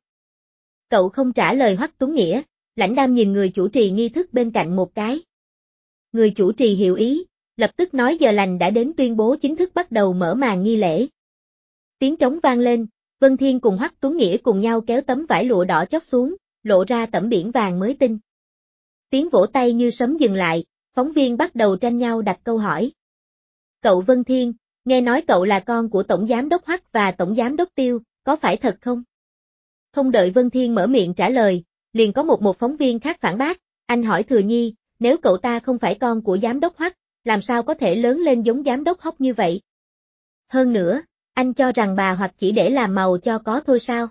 Cậu không trả lời Hoắc Tuấn Nghĩa, lãnh đam nhìn người chủ trì nghi thức bên cạnh một cái. Người chủ trì hiểu ý, lập tức nói giờ lành đã đến tuyên bố chính thức bắt đầu mở màn nghi lễ. Tiếng trống vang lên, Vân Thiên cùng Hoắc Tuấn Nghĩa cùng nhau kéo tấm vải lụa đỏ chót xuống, lộ ra tấm biển vàng mới tinh. Tiếng vỗ tay như sấm dừng lại, phóng viên bắt đầu tranh nhau đặt câu hỏi. Cậu Vân Thiên, nghe nói cậu là con của Tổng Giám đốc Hoắc và Tổng Giám đốc Tiêu, có phải thật không? Không đợi Vân Thiên mở miệng trả lời, liền có một phóng viên khác phản bác, anh hỏi Thừa Nhi, nếu cậu ta không phải con của Giám đốc Hoắc, làm sao có thể lớn lên giống Giám đốc Hoắc như vậy? Hơn nữa, anh cho rằng bà Hoắc chỉ để làm màu cho có thôi sao?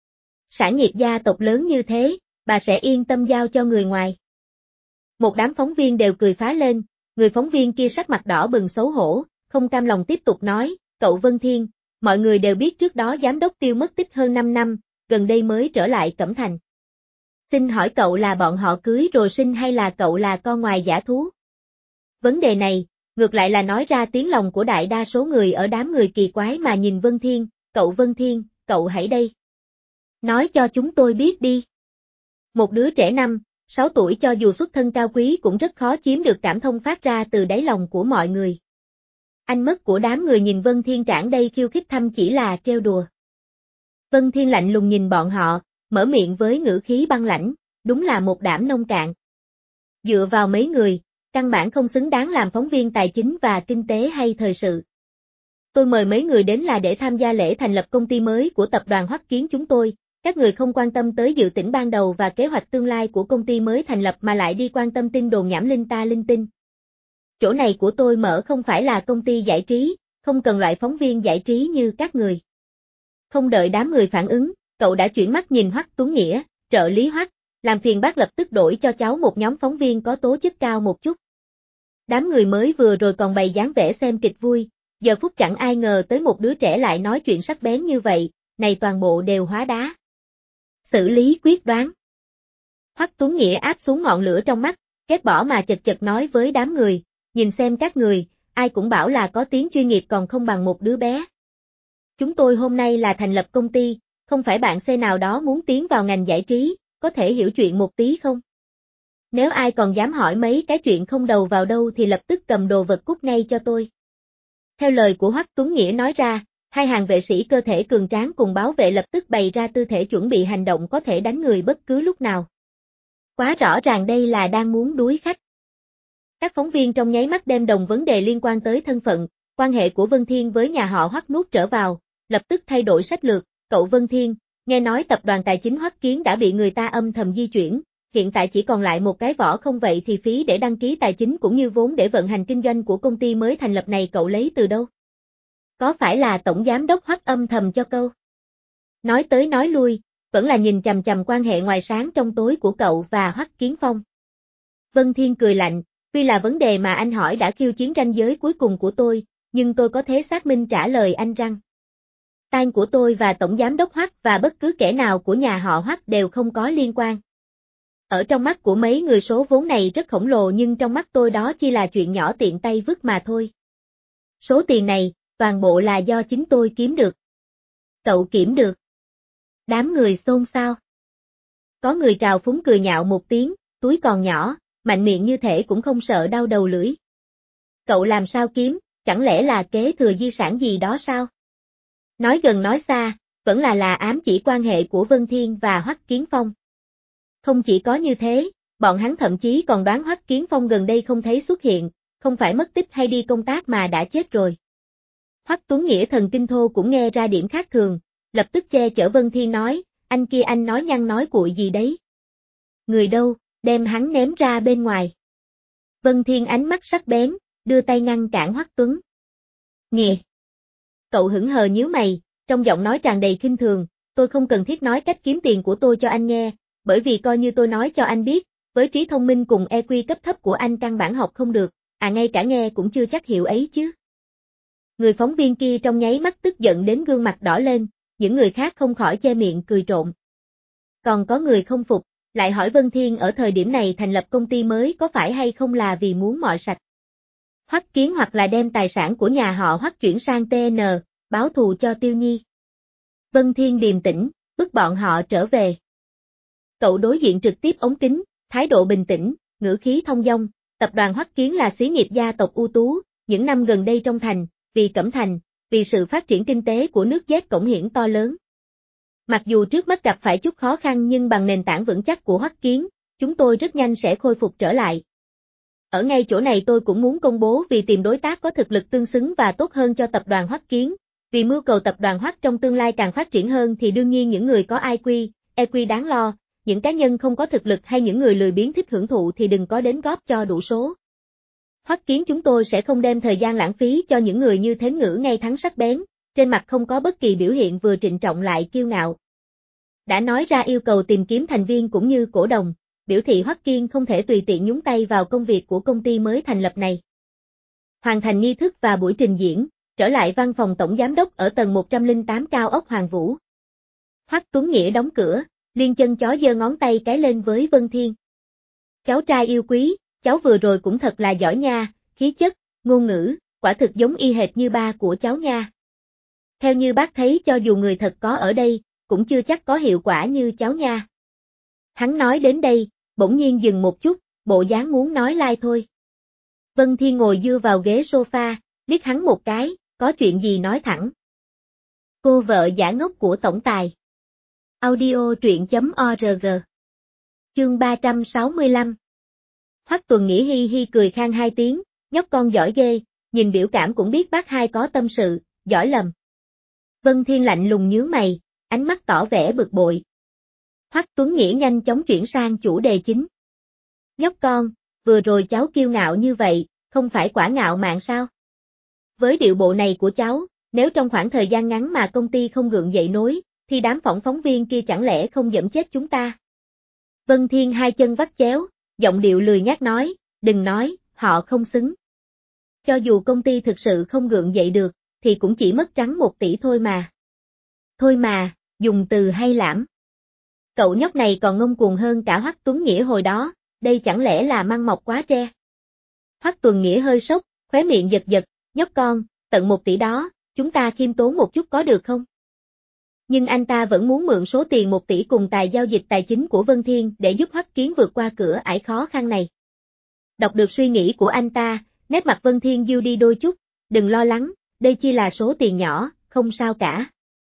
Sản nghiệp gia tộc lớn như thế, bà sẽ yên tâm giao cho người ngoài. Một đám phóng viên đều cười phá lên, người phóng viên kia sắc mặt đỏ bừng xấu hổ, không cam lòng tiếp tục nói, cậu Vân Thiên, mọi người đều biết trước đó giám đốc Tiêu mất tích hơn 5 năm, gần đây mới trở lại Cẩm Thành. Xin hỏi cậu là bọn họ cưới rồi sinh hay là cậu là con ngoài giả thú? Vấn đề này, ngược lại là nói ra tiếng lòng của đại đa số người ở đám người kỳ quái mà nhìn Vân Thiên, cậu Vân Thiên, cậu hãy đây. Nói cho chúng tôi biết đi. Một đứa trẻ 6 tuổi cho dù xuất thân cao quý cũng rất khó chiếm được cảm thông phát ra từ đáy lòng của mọi người. Ánh mắt của đám người nhìn Vân Thiên trảng đây khiêu khích thăm chỉ là trêu đùa. Vân Thiên lạnh lùng nhìn bọn họ, mở miệng với ngữ khí băng lãnh, đúng là một đảm nông cạn. Dựa vào mấy người, căn bản không xứng đáng làm phóng viên tài chính và kinh tế hay thời sự. Tôi mời mấy người đến là để tham gia lễ thành lập công ty mới của tập đoàn Hoắc Kiến chúng tôi, các người không quan tâm tới dự tính ban đầu và kế hoạch tương lai của công ty mới thành lập mà lại đi quan tâm tin đồn nhảm linh ta linh tinh. Chỗ này của tôi mở không phải là công ty giải trí, không cần loại phóng viên giải trí như các người. Không đợi đám người phản ứng, cậu đã chuyển mắt nhìn Hoắc Tuấn Nghĩa, trợ lý Hoắc, làm phiền bác lập tức đổi cho cháu một nhóm phóng viên có tố chất cao một chút. Đám người mới vừa rồi còn bày dáng vẻ xem kịch vui, giờ phút chẳng ai ngờ tới một đứa trẻ lại nói chuyện sắc bén như vậy, này toàn bộ đều hóa đá. Xử lý quyết đoán. Hoắc Tuấn Nghĩa áp xuống ngọn lửa trong mắt, ghét bỏ mà chật chật nói với đám người, nhìn xem các người, ai cũng bảo là có tiếng chuyên nghiệp còn không bằng một đứa bé. Chúng tôi hôm nay là thành lập công ty, không phải bạn xe nào đó muốn tiến vào ngành giải trí, có thể hiểu chuyện một tí không? Nếu ai còn dám hỏi mấy cái chuyện không đầu vào đâu thì lập tức cầm đồ vật cút ngay cho tôi. Theo lời của Hoắc Tuấn Nghĩa nói ra, hai hàng vệ sĩ cơ thể cường tráng cùng bảo vệ lập tức bày ra tư thể chuẩn bị hành động có thể đánh người bất cứ lúc nào. Quá rõ ràng đây là đang muốn đuối khách. Các phóng viên trong nháy mắt đem đồng vấn đề liên quan tới thân phận, quan hệ của Vân Thiên với nhà họ Hoắc nuốt trở vào, lập tức thay đổi sách lược, cậu Vân Thiên, nghe nói tập đoàn tài chính Hoắc Kiến đã bị người ta âm thầm di chuyển, hiện tại chỉ còn lại một cái vỏ không vậy thì phí để đăng ký tài chính cũng như vốn để vận hành kinh doanh của công ty mới thành lập này cậu lấy từ đâu? Có phải là tổng giám đốc Hoắc âm thầm cho câu? Nói tới nói lui, vẫn là nhìn chằm chằm quan hệ ngoài sáng trong tối của cậu và Hoắc Kiến Phong. Vân Thiên cười lạnh, tuy là vấn đề mà anh hỏi đã khiêu chiến ranh giới cuối cùng của tôi, nhưng tôi có thể xác minh trả lời anh rằng tan của tôi và tổng giám đốc Hoắc và bất cứ kẻ nào của nhà họ Hoắc đều không có liên quan. Ở trong mắt của mấy người số vốn này rất khổng lồ nhưng trong mắt tôi đó chỉ là chuyện nhỏ tiện tay vứt mà thôi. Số tiền này, toàn bộ là do chính tôi kiếm được. Cậu kiểm được. Đám người xôn xao. Có người trào phúng cười nhạo một tiếng, túi còn nhỏ, mạnh miệng như thể cũng không sợ đau đầu lưỡi. Cậu làm sao kiếm, chẳng lẽ là kế thừa di sản gì đó sao? Nói gần nói xa, vẫn là ám chỉ quan hệ của Vân Thiên và Hoắc Kiến Phong. Không chỉ có như thế, bọn hắn thậm chí còn đoán Hoắc Kiến Phong gần đây không thấy xuất hiện, không phải mất tích hay đi công tác mà đã chết rồi. Hoắc Tuấn Nghĩa thần kinh thô cũng nghe ra điểm khác thường, lập tức che chở Vân Thiên nói, anh kia anh nói nhăng nói cuội gì đấy. Người đâu, đem hắn ném ra bên ngoài. Vân Thiên ánh mắt sắc bén, đưa tay ngăn cản Hoắc Tuấn. Nghe. Cậu hững hờ nhíu mày, trong giọng nói tràn đầy khinh thường, tôi không cần thiết nói cách kiếm tiền của tôi cho anh nghe, bởi vì coi như tôi nói cho anh biết, với trí thông minh cùng EQ cấp thấp của anh căn bản học không được, ngay cả nghe cũng chưa chắc hiểu ấy chứ. Người phóng viên kia trong nháy mắt tức giận đến gương mặt đỏ lên, những người khác không khỏi che miệng cười trộm. Còn có người không phục, lại hỏi Vân Thiên ở thời điểm này thành lập công ty mới có phải hay không là vì muốn mọi sạch. Hoắc Kiến hoặc là đem tài sản của nhà họ Hoắc chuyển sang TN, báo thù cho Tiêu Nhi. Vân Thiên điềm tĩnh, bức bọn họ trở về. Cậu đối diện trực tiếp ống kính, thái độ bình tĩnh, ngữ khí thông dong, tập đoàn Hoắc Kiến là xí nghiệp gia tộc ưu tú, những năm gần đây trong thành, vì Cẩm Thành, vì sự phát triển kinh tế của nước Z cống hiến to lớn. Mặc dù trước mắt gặp phải chút khó khăn nhưng bằng nền tảng vững chắc của Hoắc Kiến, chúng tôi rất nhanh sẽ khôi phục trở lại. Ở ngay chỗ này tôi cũng muốn công bố vì tìm đối tác có thực lực tương xứng và tốt hơn cho tập đoàn Hoắc Kiến, vì mưu cầu tập đoàn Hoắc trong tương lai càng phát triển hơn thì đương nhiên những người có IQ, EQ đáng lo, những cá nhân không có thực lực hay những người lười biếng thích hưởng thụ thì đừng có đến góp cho đủ số. Hoắc Kiến chúng tôi sẽ không đem thời gian lãng phí cho những người như Thến Ngữ ngay thắng sắc bén, trên mặt không có bất kỳ biểu hiện vừa trịnh trọng lại kiêu ngạo. Đã nói ra yêu cầu tìm kiếm thành viên cũng như cổ đông, biểu thị Hoắc Kiến không thể tùy tiện nhúng tay vào công việc của công ty mới thành lập này. Hoàn thành nghi thức và buổi trình diễn, trở lại văn phòng tổng giám đốc ở tầng 108 cao ốc Hoàng Vũ. Hoắc Tuấn Nghĩa đóng cửa, liên chân chó giơ ngón tay cái lên với Vân Thiên. Cháu trai yêu quý, cháu vừa rồi cũng thật là giỏi nha, khí chất, ngôn ngữ, quả thực giống y hệt như ba của cháu nha. Theo như bác thấy cho dù người thật có ở đây, cũng chưa chắc có hiệu quả như cháu nha. Hắn nói đến đây, bỗng nhiên dừng một chút, bộ dáng muốn nói lai thôi. Vân Thiên ngồi dưa vào ghế sofa, liếc hắn một cái, có chuyện gì nói thẳng. Cô vợ giả ngốc của tổng tài. Audio truyện.org. Chương 365. Hoắc Tuần Nghĩa hi hi cười khang hai tiếng, nhóc con giỏi ghê, nhìn biểu cảm cũng biết bác hai có tâm sự, giỏi lầm. Vân Thiên lạnh lùng nhướng mày, ánh mắt tỏ vẻ bực bội. Hoắc Tuấn Nghĩa nhanh chóng chuyển sang chủ đề chính. Nhóc con, vừa rồi cháu kiêu ngạo như vậy, không phải quả ngạo mạn sao? Với điệu bộ này của cháu, nếu trong khoảng thời gian ngắn mà công ty không gượng dậy nối, thì đám phóng viên kia chẳng lẽ không giẫm chết chúng ta? Vân Thiên hai chân vắt chéo, giọng điệu lười nhác nói, đừng nói, họ không xứng. Cho dù công ty thực sự không gượng dậy được, thì cũng chỉ mất trắng 1 tỷ thôi mà. Thôi mà, dùng từ hay lảm. Cậu nhóc này còn ngông cuồng hơn cả Hoắc Tuấn Nghĩa hồi đó, đây chẳng lẽ là măng mọc quá tre. Hoắc Tuấn Nghĩa hơi sốc, khóe miệng giật giật, nhóc con, tận 1 tỷ đó, chúng ta khiêm tốn một chút có được không? Nhưng anh ta vẫn muốn mượn số tiền 1 tỷ cùng tài giao dịch tài chính của Vân Thiên để giúp Hoắc Kiến vượt qua cửa ải khó khăn này. Đọc được suy nghĩ của anh ta, nét mặt Vân Thiên dịu đi đôi chút, đừng lo lắng, đây chỉ là số tiền nhỏ, không sao cả.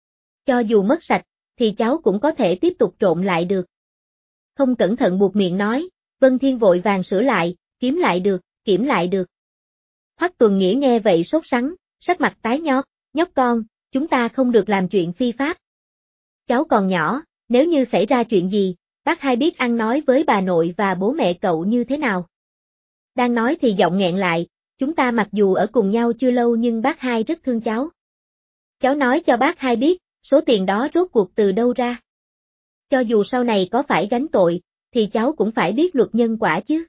Cho dù mất sạch, thì cháu cũng có thể tiếp tục trộn lại được. Không cẩn thận buột miệng nói, Vân Thiên vội vàng sửa lại, kiếm lại được, kiểm lại được. Hoắc Tuần Nghĩa nghe vậy sốt sắng, sắc mặt tái nhợt, nhóc con, chúng ta không được làm chuyện phi pháp. Cháu còn nhỏ, nếu như xảy ra chuyện gì, bác hai biết ăn nói với bà nội và bố mẹ cậu như thế nào. Đang nói thì giọng nghẹn lại, chúng ta mặc dù ở cùng nhau chưa lâu nhưng bác hai rất thương cháu. Cháu nói cho bác hai biết, số tiền đó rốt cuộc từ đâu ra. Cho dù sau này có phải gánh tội, thì cháu cũng phải biết luật nhân quả chứ.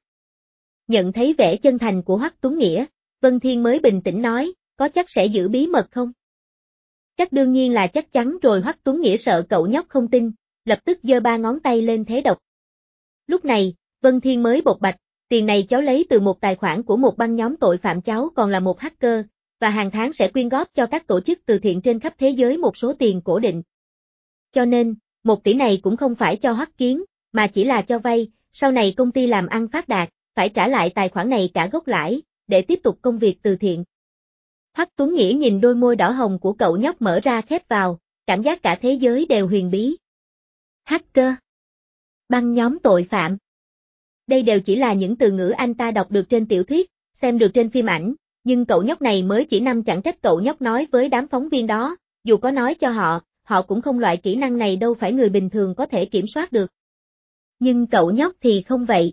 Nhận thấy vẻ chân thành của Hoắc Tuấn Nghĩa, Vân Thiên mới bình tĩnh nói, có chắc sẽ giữ bí mật không? Chắc đương nhiên là chắc chắn rồi. Hoắc Tuấn Nghĩa sợ cậu nhóc không tin, lập tức giơ 3 ngón tay lên thế độc. Lúc này, Vân Thiên mới bộc bạch, tiền này cháu lấy từ một tài khoản của một băng nhóm tội phạm, cháu còn là một hacker, và hàng tháng sẽ quyên góp cho các tổ chức từ thiện trên khắp thế giới một số tiền cố định. Cho nên, 1 tỷ này cũng không phải cho Hoắc Kiến, mà chỉ là cho vay, sau này công ty làm ăn phát đạt, phải trả lại tài khoản này cả gốc lãi, để tiếp tục công việc từ thiện. Hoắc Tuấn Nghĩa nhìn đôi môi đỏ hồng của cậu nhóc mở ra khép vào, cảm giác cả thế giới đều huyền bí. Hacker, băng nhóm tội phạm. Đây đều chỉ là những từ ngữ anh ta đọc được trên tiểu thuyết, xem được trên phim ảnh, nhưng cậu nhóc này mới chỉ 5, chẳng trách cậu nhóc nói với đám phóng viên đó, dù có nói cho họ cũng không loại kỹ năng này đâu phải người bình thường có thể kiểm soát được. Nhưng cậu nhóc thì không vậy.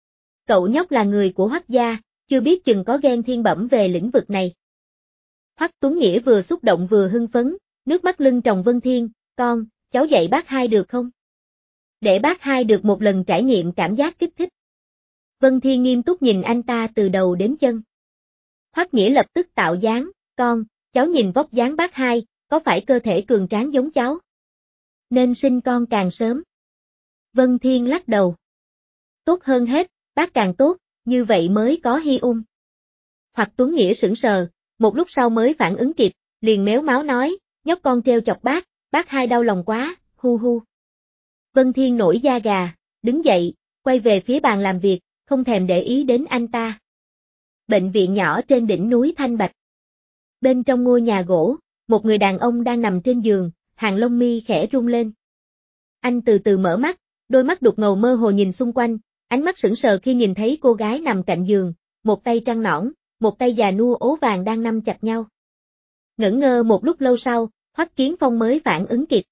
Cậu nhóc là người của Hoắc gia, chưa biết chừng có ghen thiên bẩm về lĩnh vực này. Hoắc Tuấn Nghĩa vừa xúc động vừa hưng phấn, nước mắt lưng tròng Vân Thiên, con, cháu dạy bác hai được không? Để bác hai được một lần trải nghiệm cảm giác kích thích. Vân Thiên nghiêm túc nhìn anh ta từ đầu đến chân. Hoắc Nghĩa lập tức tạo dáng, con, cháu nhìn vóc dáng bác hai, có phải cơ thể cường tráng giống cháu? Nên sinh con càng sớm. Vân Thiên lắc đầu. Tốt hơn hết, bác càng tốt, như vậy mới có hy ung. Hoắc Tuấn Nghĩa sững sờ, một lúc sau mới phản ứng kịp, liền méo máu nói, nhóc con trêu chọc bác hai đau lòng quá, hu hu. Vân Thiên nổi da gà, đứng dậy, quay về phía bàn làm việc, không thèm để ý đến anh ta. Bệnh viện nhỏ trên đỉnh núi Thanh Bạch. Bên trong ngôi nhà gỗ, một người đàn ông đang nằm trên giường, hàng lông mi khẽ rung lên. Anh từ từ mở mắt, đôi mắt đục ngầu mơ hồ nhìn xung quanh, ánh mắt sững sờ khi nhìn thấy cô gái nằm cạnh giường, một tay trăng nõn, một tay già nua ố vàng đang nắm chặt nhau. Ngẩn ngơ một lúc lâu sau, Hoắc Kiến Phong mới phản ứng kịp.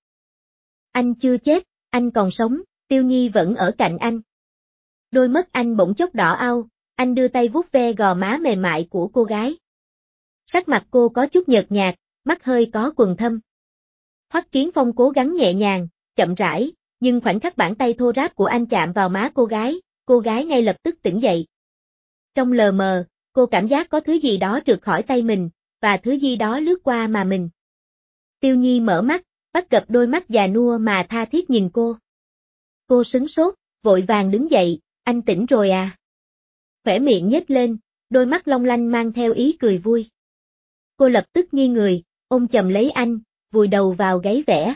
Anh chưa chết, anh còn sống, Tiêu Nhi vẫn ở cạnh anh. Đôi mắt anh bỗng chốc đỏ au, anh đưa tay vuốt ve gò má mềm mại của cô gái. Sắc mặt cô có chút nhợt nhạt, mắt hơi có quầng thâm. Hoắc Kiến Phong cố gắng nhẹ nhàng, chậm rãi, nhưng khoảnh khắc bàn tay thô ráp của anh chạm vào má cô gái ngay lập tức tỉnh dậy. Trong lờ mờ, cô cảm giác có thứ gì đó trượt khỏi tay mình, và thứ gì đó lướt qua mà mình. Tiêu Nhi mở mắt, bắt gặp đôi mắt già nua mà tha thiết nhìn cô. Cô sửng sốt, vội vàng đứng dậy, anh tỉnh rồi à? Khỏe miệng nhếch lên, đôi mắt long lanh mang theo ý cười vui. Cô lập tức nghiêng người, ôm chầm lấy anh, vùi đầu vào gáy vẽ.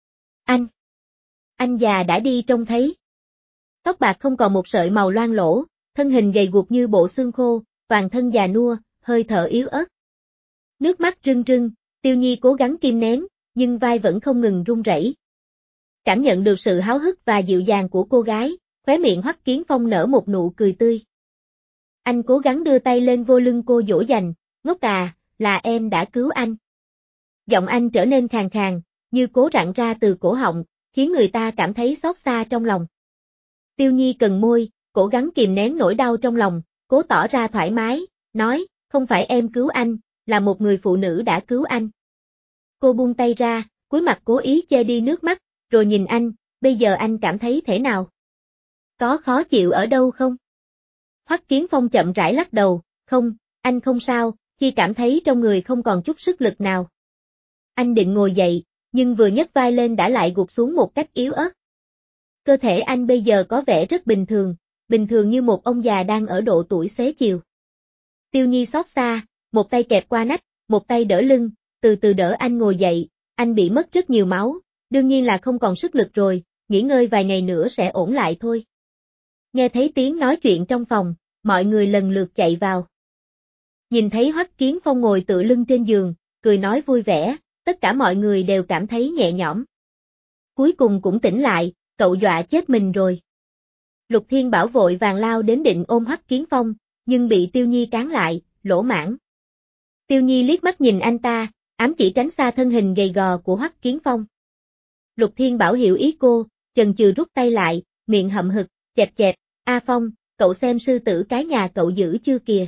Anh già đã đi trông thấy. Tóc bạc không còn một sợi màu loang lỗ, thân hình gầy guộc như bộ xương khô, toàn thân già nua, hơi thở yếu ớt. Nước mắt rưng rưng, Tiêu Nhi cố gắng kìm nén, nhưng vai vẫn không ngừng run rẩy. Cảm nhận được sự háo hức và dịu dàng của cô gái, khóe miệng Hoắc Kiến Phong nở một nụ cười tươi. Anh cố gắng đưa tay lên vô lưng cô dỗ dành, ngốc à, là em đã cứu anh. Giọng anh trở nên khàn khàn, như cố rặn ra từ cổ họng, khiến người ta cảm thấy xót xa trong lòng. Tiêu Nhi cần môi, cố gắng kìm nén nỗi đau trong lòng, cố tỏ ra thoải mái, nói, không phải em cứu anh, là một người phụ nữ đã cứu anh. Cô buông tay ra, cúi mặt cố ý che đi nước mắt, rồi nhìn anh, bây giờ anh cảm thấy thế nào? Có khó chịu ở đâu không? Hoắc Kiến Phong chậm rãi lắc đầu, không, anh không sao, chỉ cảm thấy trong người không còn chút sức lực nào. Anh định ngồi dậy, nhưng vừa nhấc vai lên đã lại gục xuống một cách yếu ớt. Cơ thể anh bây giờ có vẻ rất bình thường như một ông già đang ở độ tuổi xế chiều. Tiêu Nhi xót xa, một tay kẹp qua nách, một tay đỡ lưng, từ từ đỡ anh ngồi dậy, anh bị mất rất nhiều máu, đương nhiên là không còn sức lực rồi, nghỉ ngơi vài ngày nữa sẽ ổn lại thôi. Nghe thấy tiếng nói chuyện trong phòng, mọi người lần lượt chạy vào. Nhìn thấy Hoắc Kiến Phong ngồi tựa lưng trên giường, cười nói vui vẻ, tất cả mọi người đều cảm thấy nhẹ nhõm. Cuối cùng cũng tỉnh lại, cậu dọa chết mình rồi. Lục Thiên Bảo vội vàng lao đến định ôm Hoắc Kiến Phong, nhưng bị Tiêu Nhi cán lại, lỗ mãng. Tiêu Nhi liếc mắt nhìn anh ta, ám chỉ tránh xa thân hình gầy gò của Hoắc Kiến Phong. Lục Thiên Bảo hiểu ý cô, chần chừ rút tay lại, miệng hậm hực, chẹp chẹp, A Phong, cậu xem sư tử cái nhà cậu giữ chưa kìa.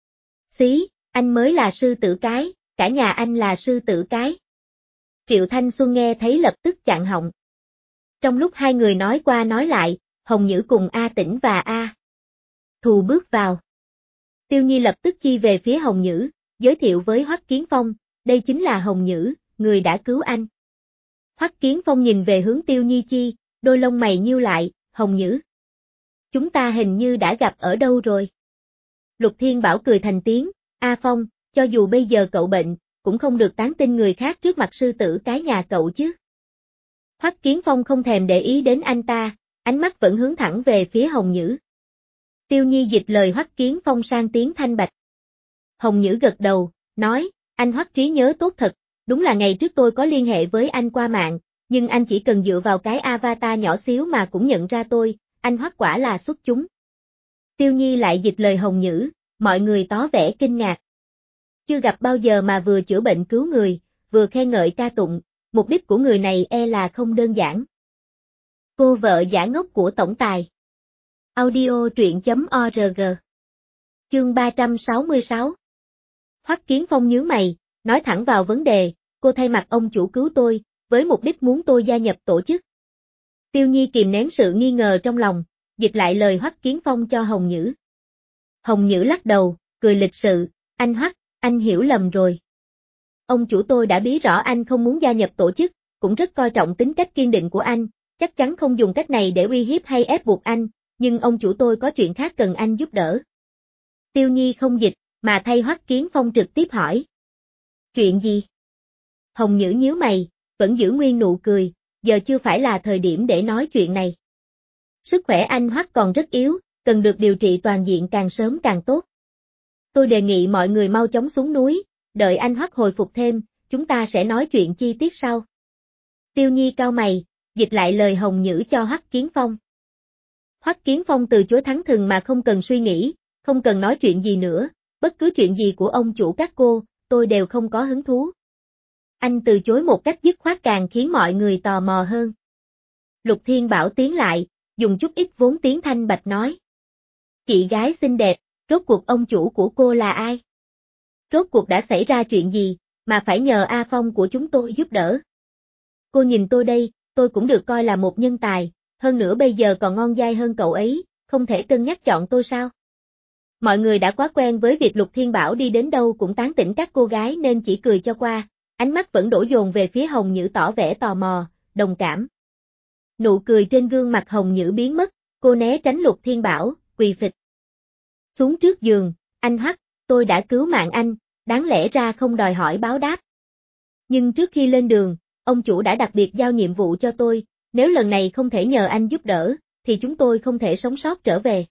Xí, anh mới là sư tử cái, cả nhà anh là sư tử cái. Triệu Thanh Xuân nghe thấy lập tức chặn họng. Trong lúc hai người nói qua nói lại, Hồng Nhữ cùng A Tĩnh và A Thù bước vào. Tiêu Nhi lập tức chi về phía Hồng Nhữ, giới thiệu với Hoắc Kiến Phong, đây chính là Hồng Nhữ, người đã cứu anh. Hoắc Kiến Phong nhìn về hướng Tiêu Nhi chi, đôi lông mày nhíu lại, Hồng Nhữ. Chúng ta hình như đã gặp ở đâu rồi. Lục Thiên Bảo cười thành tiếng, A Phong, cho dù bây giờ cậu bệnh, cũng không được tán tin người khác trước mặt sư tử cái nhà cậu chứ. Hoắc Kiến Phong không thèm để ý đến anh ta, ánh mắt vẫn hướng thẳng về phía Hồng Nhữ. Tiêu Nhi dịch lời Hoắc Kiến Phong sang tiếng thanh bạch. Hồng Nhữ gật đầu, nói, anh Hoắc trí nhớ tốt thật, đúng là ngày trước tôi có liên hệ với anh qua mạng, nhưng anh chỉ cần dựa vào cái avatar nhỏ xíu mà cũng nhận ra tôi, anh Hoắc quả là xuất chúng. Tiêu Nhi lại dịch lời Hồng Nhữ, mọi người tỏ vẻ kinh ngạc. Chưa gặp bao giờ mà vừa chữa bệnh cứu người, vừa khen ngợi ca tụng, mục đích của người này e là không đơn giản. Cô vợ giả ngốc của tổng tài. Audio truyện.org. Chương 366. Hoắc Kiến Phong nhướng mày, nói thẳng vào vấn đề, cô thay mặt ông chủ cứu tôi, với mục đích muốn tôi gia nhập tổ chức. Tiêu Nhi kìm nén sự nghi ngờ trong lòng, dịch lại lời Hoắc Kiến Phong cho Hồng Nhữ. Hồng Nhữ lắc đầu, cười lịch sự, anh Hoắc, anh hiểu lầm rồi. Ông chủ tôi đã biết rõ anh không muốn gia nhập tổ chức, cũng rất coi trọng tính cách kiên định của anh, chắc chắn không dùng cách này để uy hiếp hay ép buộc anh, nhưng ông chủ tôi có chuyện khác cần anh giúp đỡ. Tiêu Nhi không dịch, mà thay Hoắc Kiến Phong trực tiếp hỏi. Chuyện gì? Hồng Nhữ nhíu mày, vẫn giữ nguyên nụ cười, giờ chưa phải là thời điểm để nói chuyện này. Sức khỏe anh Hoắc còn rất yếu, cần được điều trị toàn diện càng sớm càng tốt. Tôi đề nghị mọi người mau chóng xuống núi, đợi anh Hoắc hồi phục thêm, chúng ta sẽ nói chuyện chi tiết sau. Tiêu Nhi cau mày, dịch lại lời Hồng Nhữ cho Hoắc Kiến Phong. Hoắc Kiến Phong từ chối thẳng thừng mà không cần suy nghĩ, không cần nói chuyện gì nữa, bất cứ chuyện gì của ông chủ các cô, tôi đều không có hứng thú. Anh từ chối một cách dứt khoát càng khiến mọi người tò mò hơn. Lục Thiên Bảo tiến lại, dùng chút ít vốn tiếng thanh bạch nói. Chị gái xinh đẹp, rốt cuộc ông chủ của cô là ai? Rốt cuộc đã xảy ra chuyện gì, mà phải nhờ A Phong của chúng tôi giúp đỡ? Cô nhìn tôi đây, tôi cũng được coi là một nhân tài, hơn nữa bây giờ còn ngon dai hơn cậu ấy, không thể cân nhắc chọn tôi sao? Mọi người đã quá quen với việc Lục Thiên Bảo đi đến đâu cũng tán tỉnh các cô gái nên chỉ cười cho qua, ánh mắt vẫn đổ dồn về phía Hồng Nhữ tỏ vẻ tò mò, đồng cảm. Nụ cười trên gương mặt Hồng Nhữ biến mất, cô né tránh Lục Thiên Bảo, quỳ phịch xuống trước giường, anh Hoắc, tôi đã cứu mạng anh, đáng lẽ ra không đòi hỏi báo đáp. Nhưng trước khi lên đường, ông chủ đã đặc biệt giao nhiệm vụ cho tôi, nếu lần này không thể nhờ anh giúp đỡ, thì chúng tôi không thể sống sót trở về.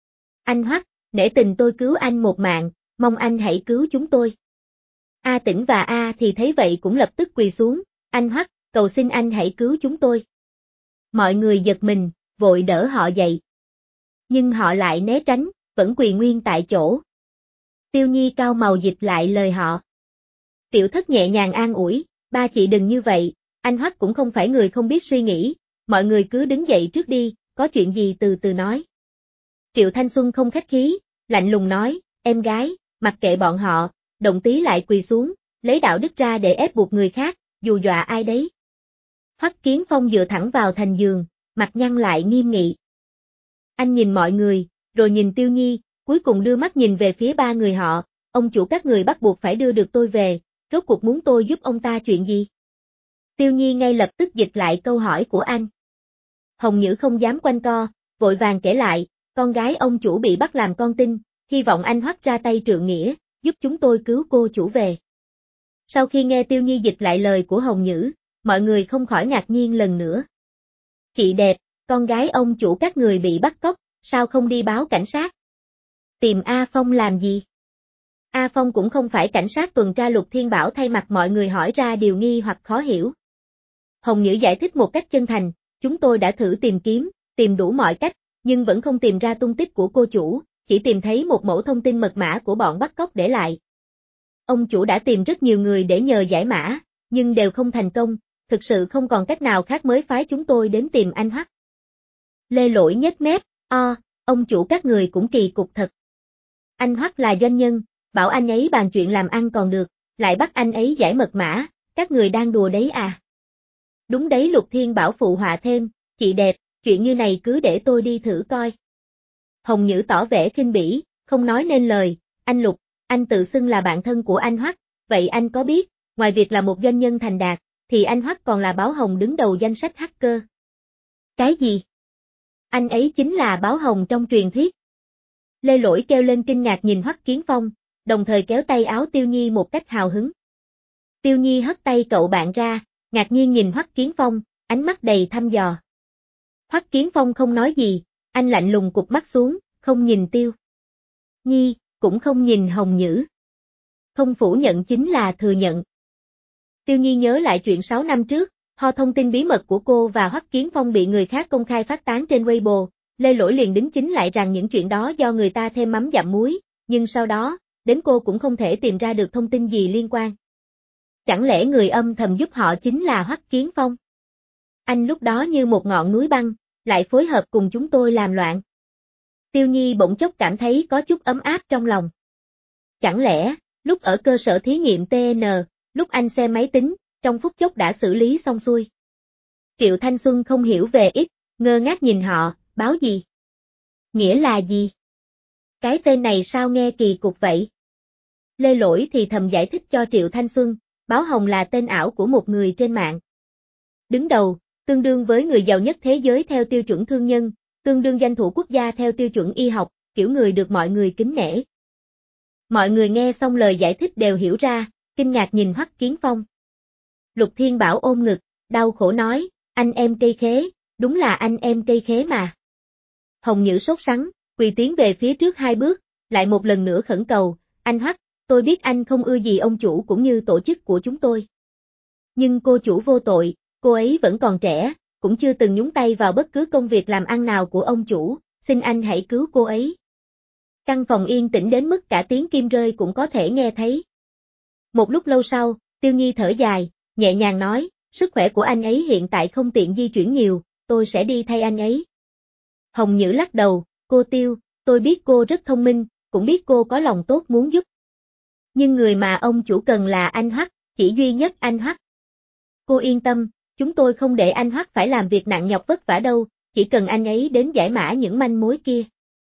Anh Hoắc, nể tình tôi cứu anh một mạng, mong anh hãy cứu chúng tôi. A Tĩnh và A thì thấy vậy cũng lập tức quỳ xuống, anh Hoắc, cầu xin anh hãy cứu chúng tôi. Mọi người giật mình, vội đỡ họ dậy. Nhưng họ lại né tránh, vẫn quỳ nguyên tại chỗ. Tiêu Nhi cao màu dịch lại lời họ. Tiểu Thất nhẹ nhàng an ủi, ba chị đừng như vậy, anh Hoắc cũng không phải người không biết suy nghĩ, mọi người cứ đứng dậy trước đi, có chuyện gì từ từ nói. Triệu Thanh Xuân không khách khí, lạnh lùng nói, em gái, mặc kệ bọn họ, động tí lại quỳ xuống, lấy đạo đức ra để ép buộc người khác, dù dọa ai đấy. Hoắc Kiến Phong dựa thẳng vào thành giường, mặt nhăn lại nghiêm nghị. Anh nhìn mọi người, rồi nhìn Tiêu Nhi, cuối cùng đưa mắt nhìn về phía ba người họ, ông chủ các người bắt buộc phải đưa được tôi về, rốt cuộc muốn tôi giúp ông ta chuyện gì? Tiêu Nhi ngay lập tức dịch lại câu hỏi của anh. Hồng Nhữ không dám quanh co, vội vàng kể lại, con gái ông chủ bị bắt làm con tin, hy vọng anh Hoắc ra tay trượng nghĩa, giúp chúng tôi cứu cô chủ về. Sau khi nghe Tiêu Nhi dịch lại lời của Hồng Nhữ, mọi người không khỏi ngạc nhiên lần nữa. Chị đẹp, con gái ông chủ các người bị bắt cóc, sao không đi báo cảnh sát? Tìm A Phong làm gì? A Phong cũng không phải cảnh sát tuần tra. Lục Thiên Bảo thay mặt mọi người hỏi ra điều nghi hoặc khó hiểu. Hồng Nhữ giải thích một cách chân thành, chúng tôi đã thử tìm kiếm, tìm đủ mọi cách, nhưng vẫn không tìm ra tung tích của cô chủ, chỉ tìm thấy một mẫu thông tin mật mã của bọn bắt cóc để lại. Ông chủ đã tìm rất nhiều người để nhờ giải mã, nhưng đều không thành công, thực sự không còn cách nào khác mới phái chúng tôi đến tìm anh Hoắc. Lê Lỗi nhếch mép, ông chủ các người cũng kỳ cục thật. Anh Hoắc là doanh nhân, bảo anh ấy bàn chuyện làm ăn còn được, lại bắt anh ấy giải mật mã, các người đang đùa đấy à? Đúng đấy. Lục Thiên Bảo phụ họa thêm, chị đẹp, chuyện như này cứ để tôi đi thử coi. Hồng Nhữ tỏ vẻ khinh bỉ, không nói nên lời, anh Lục, anh tự xưng là bạn thân của anh Hoắc, vậy anh có biết, ngoài việc là một doanh nhân thành đạt, thì anh Hoắc còn là báo hồng đứng đầu danh sách hacker. Cái gì? Anh ấy chính là báo hồng trong truyền thuyết. Lê Lỗi kêu lên kinh ngạc nhìn Hoắc Kiến Phong, đồng thời kéo tay áo Tiêu Nhi một cách hào hứng. Tiêu Nhi hất tay cậu bạn ra, ngạc nhiên nhìn Hoắc Kiến Phong, ánh mắt đầy thăm dò. Hoắc Kiến Phong không nói gì, anh lạnh lùng cụp mắt xuống, không nhìn Tiêu Nhi, cũng không nhìn Hồng Nhữ. Không phủ nhận chính là thừa nhận. Tiêu Nhi nhớ lại chuyện 6 năm trước, thông tin bí mật của cô và Hoắc Kiến Phong bị người khác công khai phát tán trên Weibo, Lê Lỗi liền đính chính lại rằng những chuyện đó do người ta thêm mắm dặm muối, nhưng sau đó, đến cô cũng không thể tìm ra được thông tin gì liên quan. Chẳng lẽ người âm thầm giúp họ chính là Hoắc Kiến Phong? Anh lúc đó như một ngọn núi băng, lại phối hợp cùng chúng tôi làm loạn. Tiêu Nhi bỗng chốc cảm thấy có chút ấm áp trong lòng. Chẳng lẽ, lúc ở cơ sở thí nghiệm TN, lúc anh xem máy tính, trong phút chốc đã xử lý xong xuôi. Triệu Thanh Xuân không hiểu về ít, ngơ ngác nhìn họ, báo gì? Nghĩa là gì? Cái tên này sao nghe kỳ cục vậy? Lê Lỗi thì thầm giải thích cho Triệu Thanh Xuân, báo hồng là tên ảo của một người trên mạng. Đứng đầu, tương đương với người giàu nhất thế giới theo tiêu chuẩn thương nhân, tương đương danh thủ quốc gia theo tiêu chuẩn y học, kiểu người được mọi người kính nể. Mọi người nghe xong lời giải thích đều hiểu ra, kinh ngạc nhìn Hoắc Kiến Phong. Lục Thiên Bảo ôm ngực, đau khổ nói, anh em cây khế, đúng là anh em cây khế mà. Hồng Nhữ sốt sắng, quỳ tiến về phía trước 2 bước, lại một lần nữa khẩn cầu, anh Hoắc, tôi biết anh không ưa gì ông chủ cũng như tổ chức của chúng tôi. Nhưng cô chủ vô tội, cô ấy vẫn còn trẻ, cũng chưa từng nhúng tay vào bất cứ công việc làm ăn nào của ông chủ, xin anh hãy cứu cô ấy. Căn phòng yên tĩnh đến mức cả tiếng kim rơi cũng có thể nghe thấy. Một lúc lâu sau, Tiêu Nhi thở dài, nhẹ nhàng nói, sức khỏe của anh ấy hiện tại không tiện di chuyển nhiều, tôi sẽ đi thay anh ấy. Hồng Nhữ lắc đầu, cô Tiêu, tôi biết cô rất thông minh, cũng biết cô có lòng tốt muốn giúp. Nhưng người mà ông chủ cần là anh Hoắc, chỉ duy nhất anh Hoắc. Cô yên tâm, chúng tôi không để anh Hoắc phải làm việc nặng nhọc vất vả đâu, chỉ cần anh ấy đến giải mã những manh mối kia.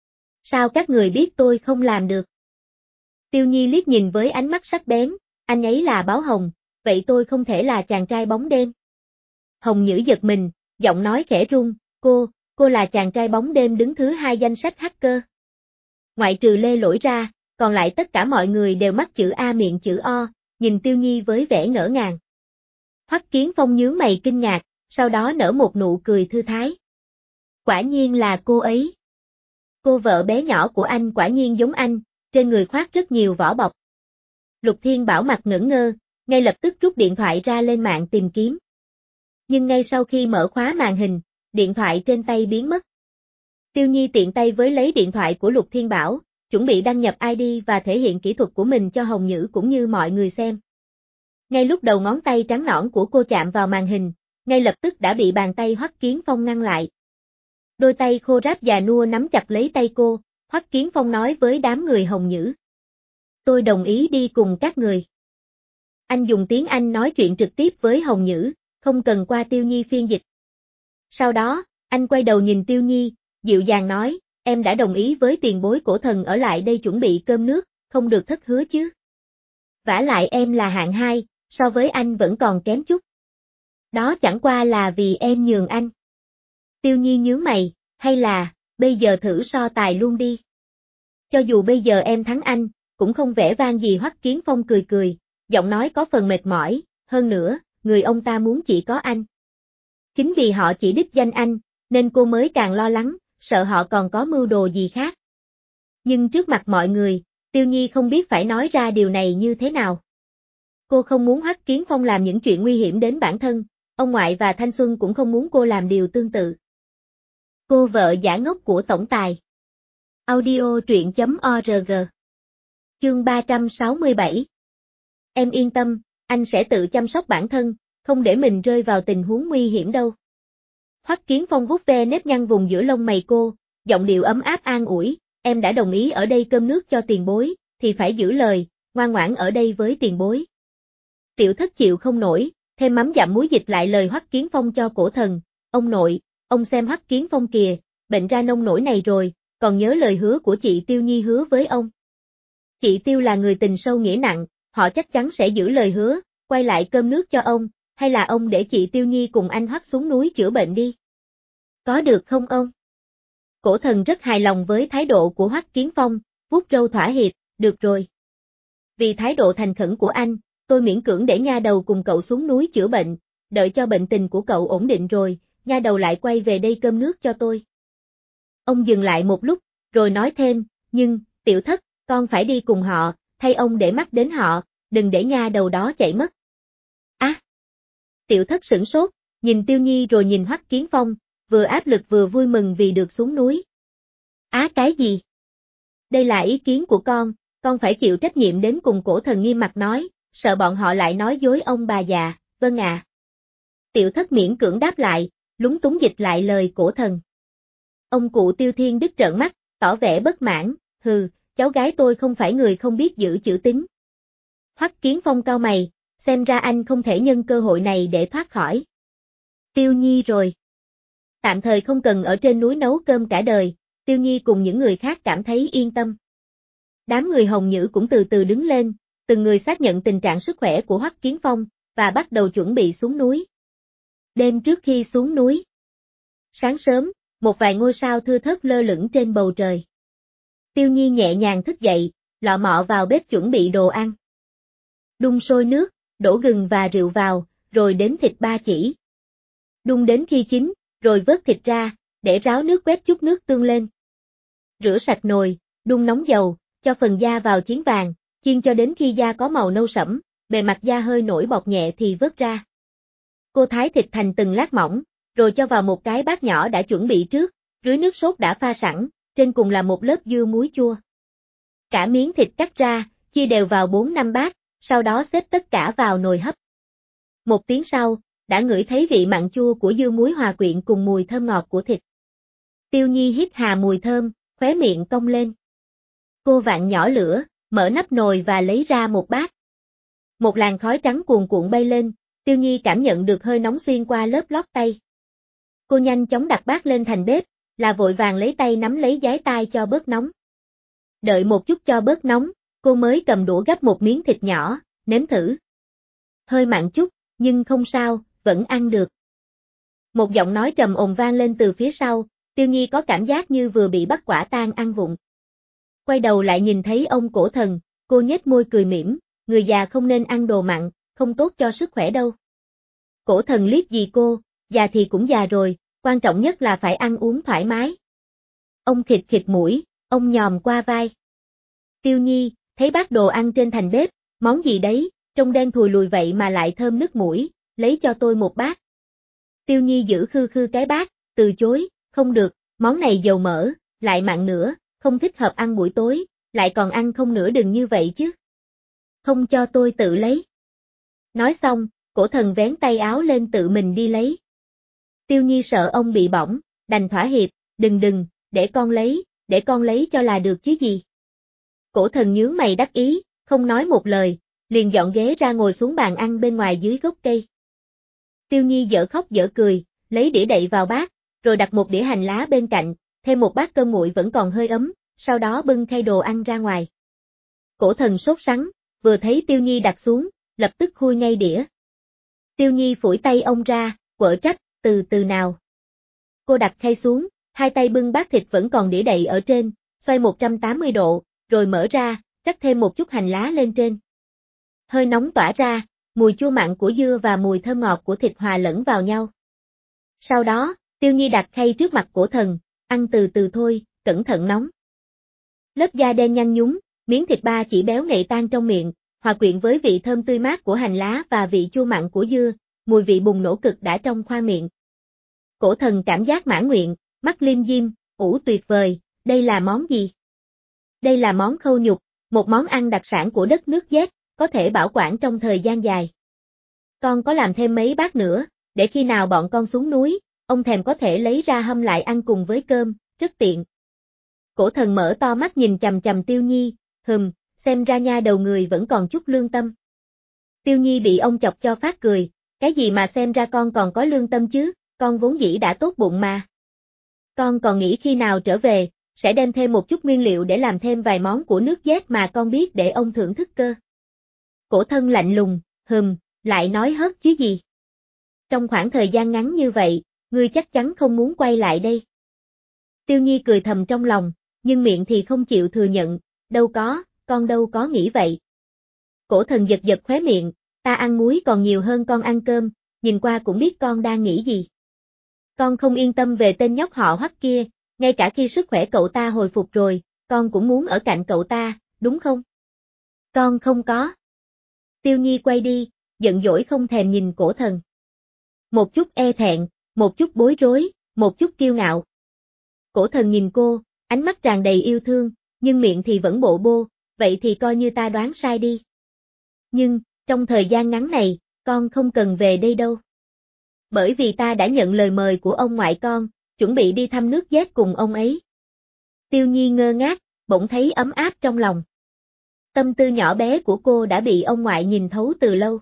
Sao các người biết tôi không làm được? Tiêu Nhi liếc nhìn với ánh mắt sắc bén, anh ấy là Báo Hồng, vậy tôi không thể là chàng trai bóng đêm. Hồng Nhữ giật mình, giọng nói khẽ run, cô là chàng trai bóng đêm đứng thứ 2 danh sách hacker. Ngoại trừ Lê Lỗi ra, còn lại tất cả mọi người đều mắc chữ A miệng chữ O, nhìn Tiêu Nhi với vẻ ngỡ ngàng. Hoắc Kiến Phong nhướng mày kinh ngạc, sau đó nở một nụ cười thư thái. Quả nhiên là cô ấy. Cô vợ bé nhỏ của anh quả nhiên giống anh, trên người khoác rất nhiều vỏ bọc. Lục Thiên Bảo mặt ngẩn ngơ, ngay lập tức rút điện thoại ra lên mạng tìm kiếm. Nhưng ngay sau khi mở khóa màn hình, điện thoại trên tay biến mất. Tiêu Nhi tiện tay với lấy điện thoại của Lục Thiên Bảo, chuẩn bị đăng nhập ID và thể hiện kỹ thuật của mình cho Hồng Nhữ cũng như mọi người xem. Ngay lúc đầu ngón tay trắng nõn của cô chạm vào màn hình, ngay lập tức đã bị bàn tay Hoắc Kiến Phong ngăn lại. Đôi tay khô ráp già nua nắm chặt lấy tay cô, Hoắc Kiến Phong nói với đám người Hồng Nhữ. Tôi đồng ý đi cùng các người. Anh dùng tiếng Anh nói chuyện trực tiếp với Hồng Nhữ, không cần qua Tiêu Nhi phiên dịch. Sau đó, anh quay đầu nhìn Tiêu Nhi, dịu dàng nói, em đã đồng ý với tiền bối cổ thần ở lại đây chuẩn bị cơm nước, không được thất hứa chứ. Vả lại em là hạng 2, so với anh vẫn còn kém chút. Đó chẳng qua là vì em nhường anh. Tiêu Nhi nhướng mày, hay là, bây giờ thử so tài luôn đi. Cho dù bây giờ em thắng anh, cũng không vẻ vang gì. Hoắc Kiến Phong cười cười, giọng nói có phần mệt mỏi, hơn nữa, người ông ta muốn chỉ có anh. Chính vì họ chỉ đích danh anh, nên cô mới càng lo lắng, sợ họ còn có mưu đồ gì khác. Nhưng trước mặt mọi người, Tiêu Nhi không biết phải nói ra điều này như thế nào. Cô không muốn Hoắc Kiến Phong làm những chuyện nguy hiểm đến bản thân, ông ngoại và Thanh Xuân cũng không muốn cô làm điều tương tự. Cô vợ giả ngốc của tổng tài. Audio truyện.org. Chương 367. Em yên tâm, anh sẽ tự chăm sóc bản thân, không để mình rơi vào tình huống nguy hiểm đâu. Hoắc Kiến Phong vuốt ve nếp nhăn vùng giữa lông mày cô, giọng điệu ấm áp an ủi, em đã đồng ý ở đây cơm nước cho tiền bối, thì phải giữ lời, ngoan ngoãn ở đây với tiền bối. Tiểu Thất chịu không nổi, thêm mắm dặm muối dịch lại lời Hoắc Kiến Phong cho cổ thần, ông nội, ông xem Hoắc Kiến Phong kìa, bệnh ra nông nổi này rồi, còn nhớ lời hứa của chị Tiêu Nhi hứa với ông. Chị Tiêu là người tình sâu nghĩa nặng, họ chắc chắn sẽ giữ lời hứa, quay lại cơm nước cho ông, hay là ông để chị Tiêu Nhi cùng anh Hoắc xuống núi chữa bệnh đi. Có được không ông? Cổ thần rất hài lòng với thái độ của Hoắc Kiến Phong, vuốt râu thỏa hiệp, được rồi. Vì thái độ thành khẩn của anh, tôi miễn cưỡng để nha đầu cùng cậu xuống núi chữa bệnh, đợi cho bệnh tình của cậu ổn định rồi, nha đầu lại quay về đây cơm nước cho tôi. Ông dừng lại một lúc, rồi nói thêm, nhưng, Tiểu Thất, con phải đi cùng họ, thay ông để mắt đến họ, đừng để nha đầu đó chạy mất. Á! Tiểu Thất sửng sốt, nhìn Tiêu Nhi rồi nhìn Hoắc Kiến Phong, vừa áp lực vừa vui mừng vì được xuống núi. Á cái gì? Đây là ý kiến của con phải chịu trách nhiệm đến cùng. Cổ thần nghiêm mặt nói, sợ bọn họ lại nói dối ông bà già, vâng à. Tiểu Thất miễn cưỡng đáp lại, lúng túng dịch lại lời cổ thần. Ông cụ Tiêu Thiên Đức trợn mắt, tỏ vẻ bất mãn, hừ, cháu gái tôi không phải người không biết giữ chữ tín. Hoắc Kiến Phong cau mày, xem ra anh không thể nhân cơ hội này để thoát khỏi Tiêu Nhi rồi. Tạm thời không cần ở trên núi nấu cơm cả đời, Tiêu Nhi cùng những người khác cảm thấy yên tâm. Đám người Hồng Nhữ cũng từ từ đứng lên, từng người xác nhận tình trạng sức khỏe của Hoắc Kiến Phong, và bắt đầu chuẩn bị xuống núi. Đêm trước khi xuống núi. Sáng sớm, một vài ngôi sao thưa thớt lơ lửng trên bầu trời. Tiêu Nhi nhẹ nhàng thức dậy, lọ mọ vào bếp chuẩn bị đồ ăn. Đun sôi nước, đổ gừng và rượu vào, rồi đến thịt ba chỉ. Đun đến khi chín, rồi vớt thịt ra, để ráo nước quét chút nước tương lên. Rửa sạch nồi, đun nóng dầu, cho phần da vào chiên vàng, chiên cho đến khi da có màu nâu sẫm, bề mặt da hơi nổi bọt nhẹ thì vớt ra. Cô thái thịt thành từng lát mỏng, rồi cho vào một cái bát nhỏ đã chuẩn bị trước, rưới nước sốt đã pha sẵn, trên cùng là một lớp dưa muối chua. Cả miếng thịt cắt ra, chia đều vào 4-5 bát, sau đó xếp tất cả vào nồi hấp. Một tiếng sau, đã ngửi thấy vị mặn chua của dưa muối hòa quyện cùng mùi thơm ngọt của thịt. Tiêu Nhi hít hà mùi thơm, khóe miệng cong lên. Cô vặn nhỏ lửa, mở nắp nồi và lấy ra một bát. Một làn khói trắng cuồn cuộn bay lên, Tiêu Nhi cảm nhận được hơi nóng xuyên qua lớp lót tay. Cô nhanh chóng đặt bát lên thành bếp, là vội vàng lấy tay nắm lấy giái tai cho bớt nóng. Đợi một chút cho bớt nóng, cô mới cầm đũa gắp một miếng thịt nhỏ, nếm thử. Hơi mặn chút, nhưng không sao, vẫn ăn được. Một giọng nói trầm ồn vang lên từ phía sau, Tiêu Nhi có cảm giác như vừa bị bắt quả tang ăn vụng. Quay đầu lại nhìn thấy ông Cổ Thần, cô nhếch môi cười mỉm, người già không nên ăn đồ mặn, không tốt cho sức khỏe đâu. Cổ Thần liếc gì cô, già thì cũng già rồi, quan trọng nhất là phải ăn uống thoải mái. Ông khịt khịt mũi, ông nhòm qua vai. Tiêu Nhi, thấy bát đồ ăn trên thành bếp, món gì đấy, trông đen thùi lùi vậy mà lại thơm nức mũi, lấy cho tôi một bát. Tiêu Nhi giữ khư khư cái bát, từ chối, không được, món này dầu mỡ, lại mặn nữa, không thích hợp ăn buổi tối, lại còn ăn không nửa đừng như vậy chứ. Không cho tôi tự lấy. Nói xong, Cổ Thần vén tay áo lên tự mình đi lấy. Tiêu Nhi sợ ông bị bỏng, đành thỏa hiệp, đừng, để con lấy cho là được chứ gì. Cổ Thần nhướng mày đắc ý, không nói một lời, liền dọn ghế ra ngồi xuống bàn ăn bên ngoài dưới gốc cây. Tiêu Nhi dở khóc dở cười, lấy đĩa đậy vào bát, rồi đặt một đĩa hành lá bên cạnh, thêm một bát cơm nguội vẫn còn hơi ấm, sau đó bưng khay đồ ăn ra ngoài. Cổ Thần sốt sắng, vừa thấy Tiêu Nhi đặt xuống, lập tức khui ngay đĩa. Tiêu Nhi phủi tay ông ra, quở trách, từ từ nào. Cô đặt khay xuống, hai tay bưng bát thịt vẫn còn đĩa đậy ở trên, xoay 180 độ, rồi mở ra, rắc thêm một chút hành lá lên trên. Hơi nóng tỏa ra, mùi chua mặn của dưa và mùi thơm ngọt của thịt hòa lẫn vào nhau. Sau đó, Tiêu Nhi đặt khay trước mặt Cổ Thần, ăn từ từ thôi, cẩn thận nóng. Lớp da đen nhăn nhúm, miếng thịt ba chỉ béo ngậy tan trong miệng, hòa quyện với vị thơm tươi mát của hành lá và vị chua mặn của dưa, mùi vị bùng nổ cực đã trong khoang miệng. Cổ Thần cảm giác mãn nguyện, mắt liêm diêm, tuyệt vời, đây là món gì? Đây là món khâu nhục, một món ăn đặc sản của đất nước Z, có thể bảo quản trong thời gian dài. Con có làm thêm mấy bát nữa, để khi nào bọn con xuống núi, ông thèm có thể lấy ra hâm lại ăn cùng với cơm, rất tiện. Cổ Thần mở to mắt nhìn chằm chằm Tiêu Nhi, xem ra nha đầu người vẫn còn chút lương tâm. Tiêu Nhi bị ông chọc cho phát cười, cái gì mà xem ra con còn có lương tâm chứ, con vốn dĩ đã tốt bụng mà. Con còn nghĩ khi nào trở về, sẽ đem thêm một chút nguyên liệu để làm thêm vài món của nước Z mà con biết để ông thưởng thức cơ. Cổ Thân lạnh lùng, lại nói hớt chứ gì. Trong khoảng thời gian ngắn như vậy, ngươi chắc chắn không muốn quay lại đây. Tiêu Nhi cười thầm trong lòng, nhưng miệng thì không chịu thừa nhận, đâu có, con đâu có nghĩ vậy. Cổ Thần giật giật khóe miệng, ta ăn muối còn nhiều hơn con ăn cơm, nhìn qua cũng biết con đang nghĩ gì. Con không yên tâm về tên nhóc họ Hoắc kia, ngay cả khi sức khỏe cậu ta hồi phục rồi, con cũng muốn ở cạnh cậu ta, đúng không? Con không có. Tiêu Nhi quay đi, giận dỗi không thèm nhìn Cổ Thần. Một chút e thẹn, một chút bối rối, một chút kiêu ngạo. Cổ Thần nhìn cô, ánh mắt tràn đầy yêu thương, nhưng miệng thì vẫn bộ bô, vậy thì coi như ta đoán sai đi. Nhưng, trong thời gian ngắn này, con không cần về đây đâu. Bởi vì ta đã nhận lời mời của ông ngoại con, chuẩn bị đi thăm nước Z cùng ông ấy. Tiêu Nhi ngơ ngác, bỗng thấy ấm áp trong lòng. Tâm tư nhỏ bé của cô đã bị ông ngoại nhìn thấu từ lâu.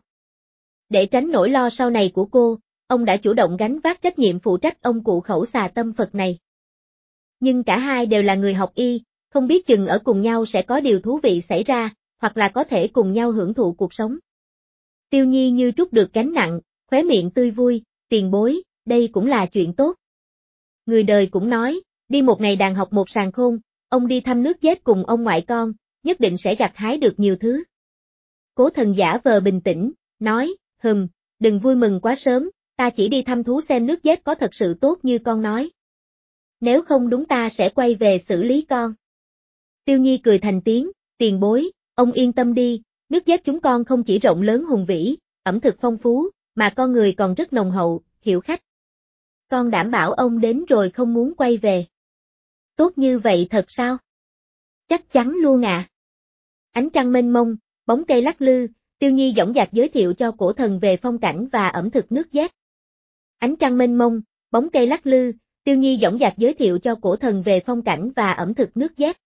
Để tránh nỗi lo sau này của cô, ông đã chủ động gánh vác trách nhiệm phụ trách ông cụ khẩu xà tâm Phật này. Nhưng cả hai đều là người học y, không biết chừng ở cùng nhau sẽ có điều thú vị xảy ra, hoặc là có thể cùng nhau hưởng thụ cuộc sống. Tiêu Nhi như trút được gánh nặng, khóe miệng tươi vui, tiền bối, đây cũng là chuyện tốt. Người đời cũng nói, đi một ngày đàn học một sàng khôn, ông đi thăm nước Z cùng ông ngoại con, nhất định sẽ gặt hái được nhiều thứ. Cố Thần giả vờ bình tĩnh, nói, đừng vui mừng quá sớm, ta chỉ đi thăm thú xem nước Z có thật sự tốt như con nói. Nếu không đúng ta sẽ quay về xử lý con. Tiêu Nhi cười thành tiếng, tiền bối, ông yên tâm đi, nước Z chúng con không chỉ rộng lớn hùng vĩ, ẩm thực phong phú, mà con người còn rất nồng hậu, hiểu khách. Con đảm bảo ông đến rồi không muốn quay về. Tốt như vậy thật sao? Chắc chắn luôn à. Ánh trăng mênh mông, bóng cây lắc lư, Tiêu Nhi dõng dạc giới thiệu cho Cổ Thần về phong cảnh và ẩm thực nước Z. Ánh trăng mênh mông, bóng cây lắc lư, Tiêu Nhi dõng dạc giới thiệu cho Cổ Thần về phong cảnh và ẩm thực nước Z.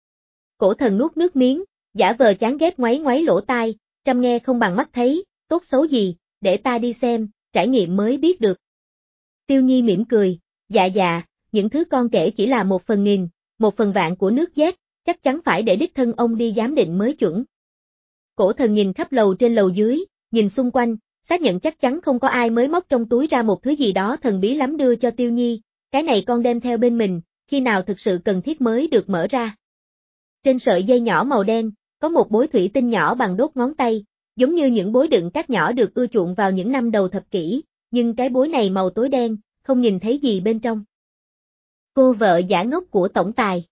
Cổ Thần nuốt nước miếng, giả vờ chán ghét ngoáy ngoáy lỗ tai, trăm nghe không bằng mắt thấy, tốt xấu gì, để ta đi xem, trải nghiệm mới biết được. Tiêu Nhi mỉm cười, dạ, những thứ con kể chỉ là 1/1000, 1/10000 của nước Z, chắc chắn phải để đích thân ông đi giám định mới chuẩn. Cổ thần nhìn khắp lầu trên lầu dưới, nhìn xung quanh, xác nhận chắc chắn không có ai mới móc trong túi ra một thứ gì đó thần bí lắm đưa cho Tiêu Nhi, cái này con đem theo bên mình, khi nào thực sự cần thiết mới được mở ra. Trên sợi dây nhỏ màu đen, có một bối thủy tinh nhỏ bằng đốt ngón tay, giống như những bối đựng cát nhỏ được ưa chuộng vào những năm đầu thập kỷ, nhưng cái bối này màu tối đen, không nhìn thấy gì bên trong. Cô vợ giả ngốc của tổng tài.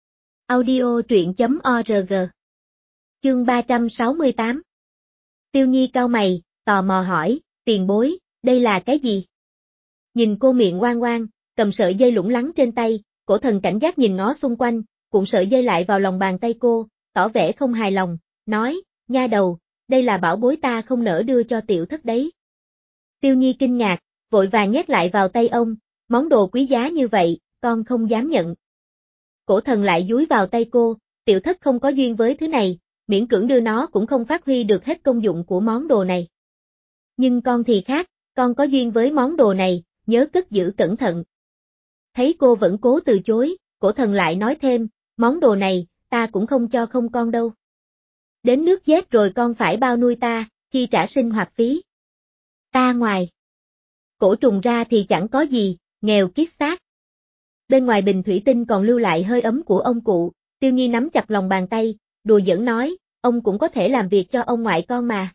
Audio truyện.org. Chương 368. Tiêu Nhi cau mày, tò mò hỏi, tiền bối, đây là cái gì? Nhìn cô miệng oang oang, cầm sợi dây lủng lẳng trên tay, cổ thần cảnh giác nhìn ngó xung quanh, cuộn sợi dây lại vào lòng bàn tay cô, tỏ vẻ không hài lòng, nói, nha đầu, đây là bảo bối ta không nỡ đưa cho tiểu thất đấy. Tiêu Nhi kinh ngạc, vội vàng nhét lại vào tay ông, món đồ quý giá như vậy, con không dám nhận. Cổ thần lại dúi vào tay cô, tiểu thất không có duyên với thứ này, miễn cưỡng đưa nó cũng không phát huy được hết công dụng của món đồ này. Nhưng con thì khác, con có duyên với món đồ này, nhớ cất giữ cẩn thận. Thấy cô vẫn cố từ chối, cổ thần lại nói thêm, món đồ này, ta cũng không cho không con đâu. Đến nước dét rồi con phải bao nuôi ta, chi trả sinh hoạt phí. Ta ngoài. Cổ trùng ra thì chẳng có gì, nghèo kiết xác. Bên ngoài bình thủy tinh còn lưu lại hơi ấm của ông cụ, Tiêu Nhi nắm chặt lòng bàn tay, đùa giỡn nói, ông cũng có thể làm việc cho ông ngoại con mà.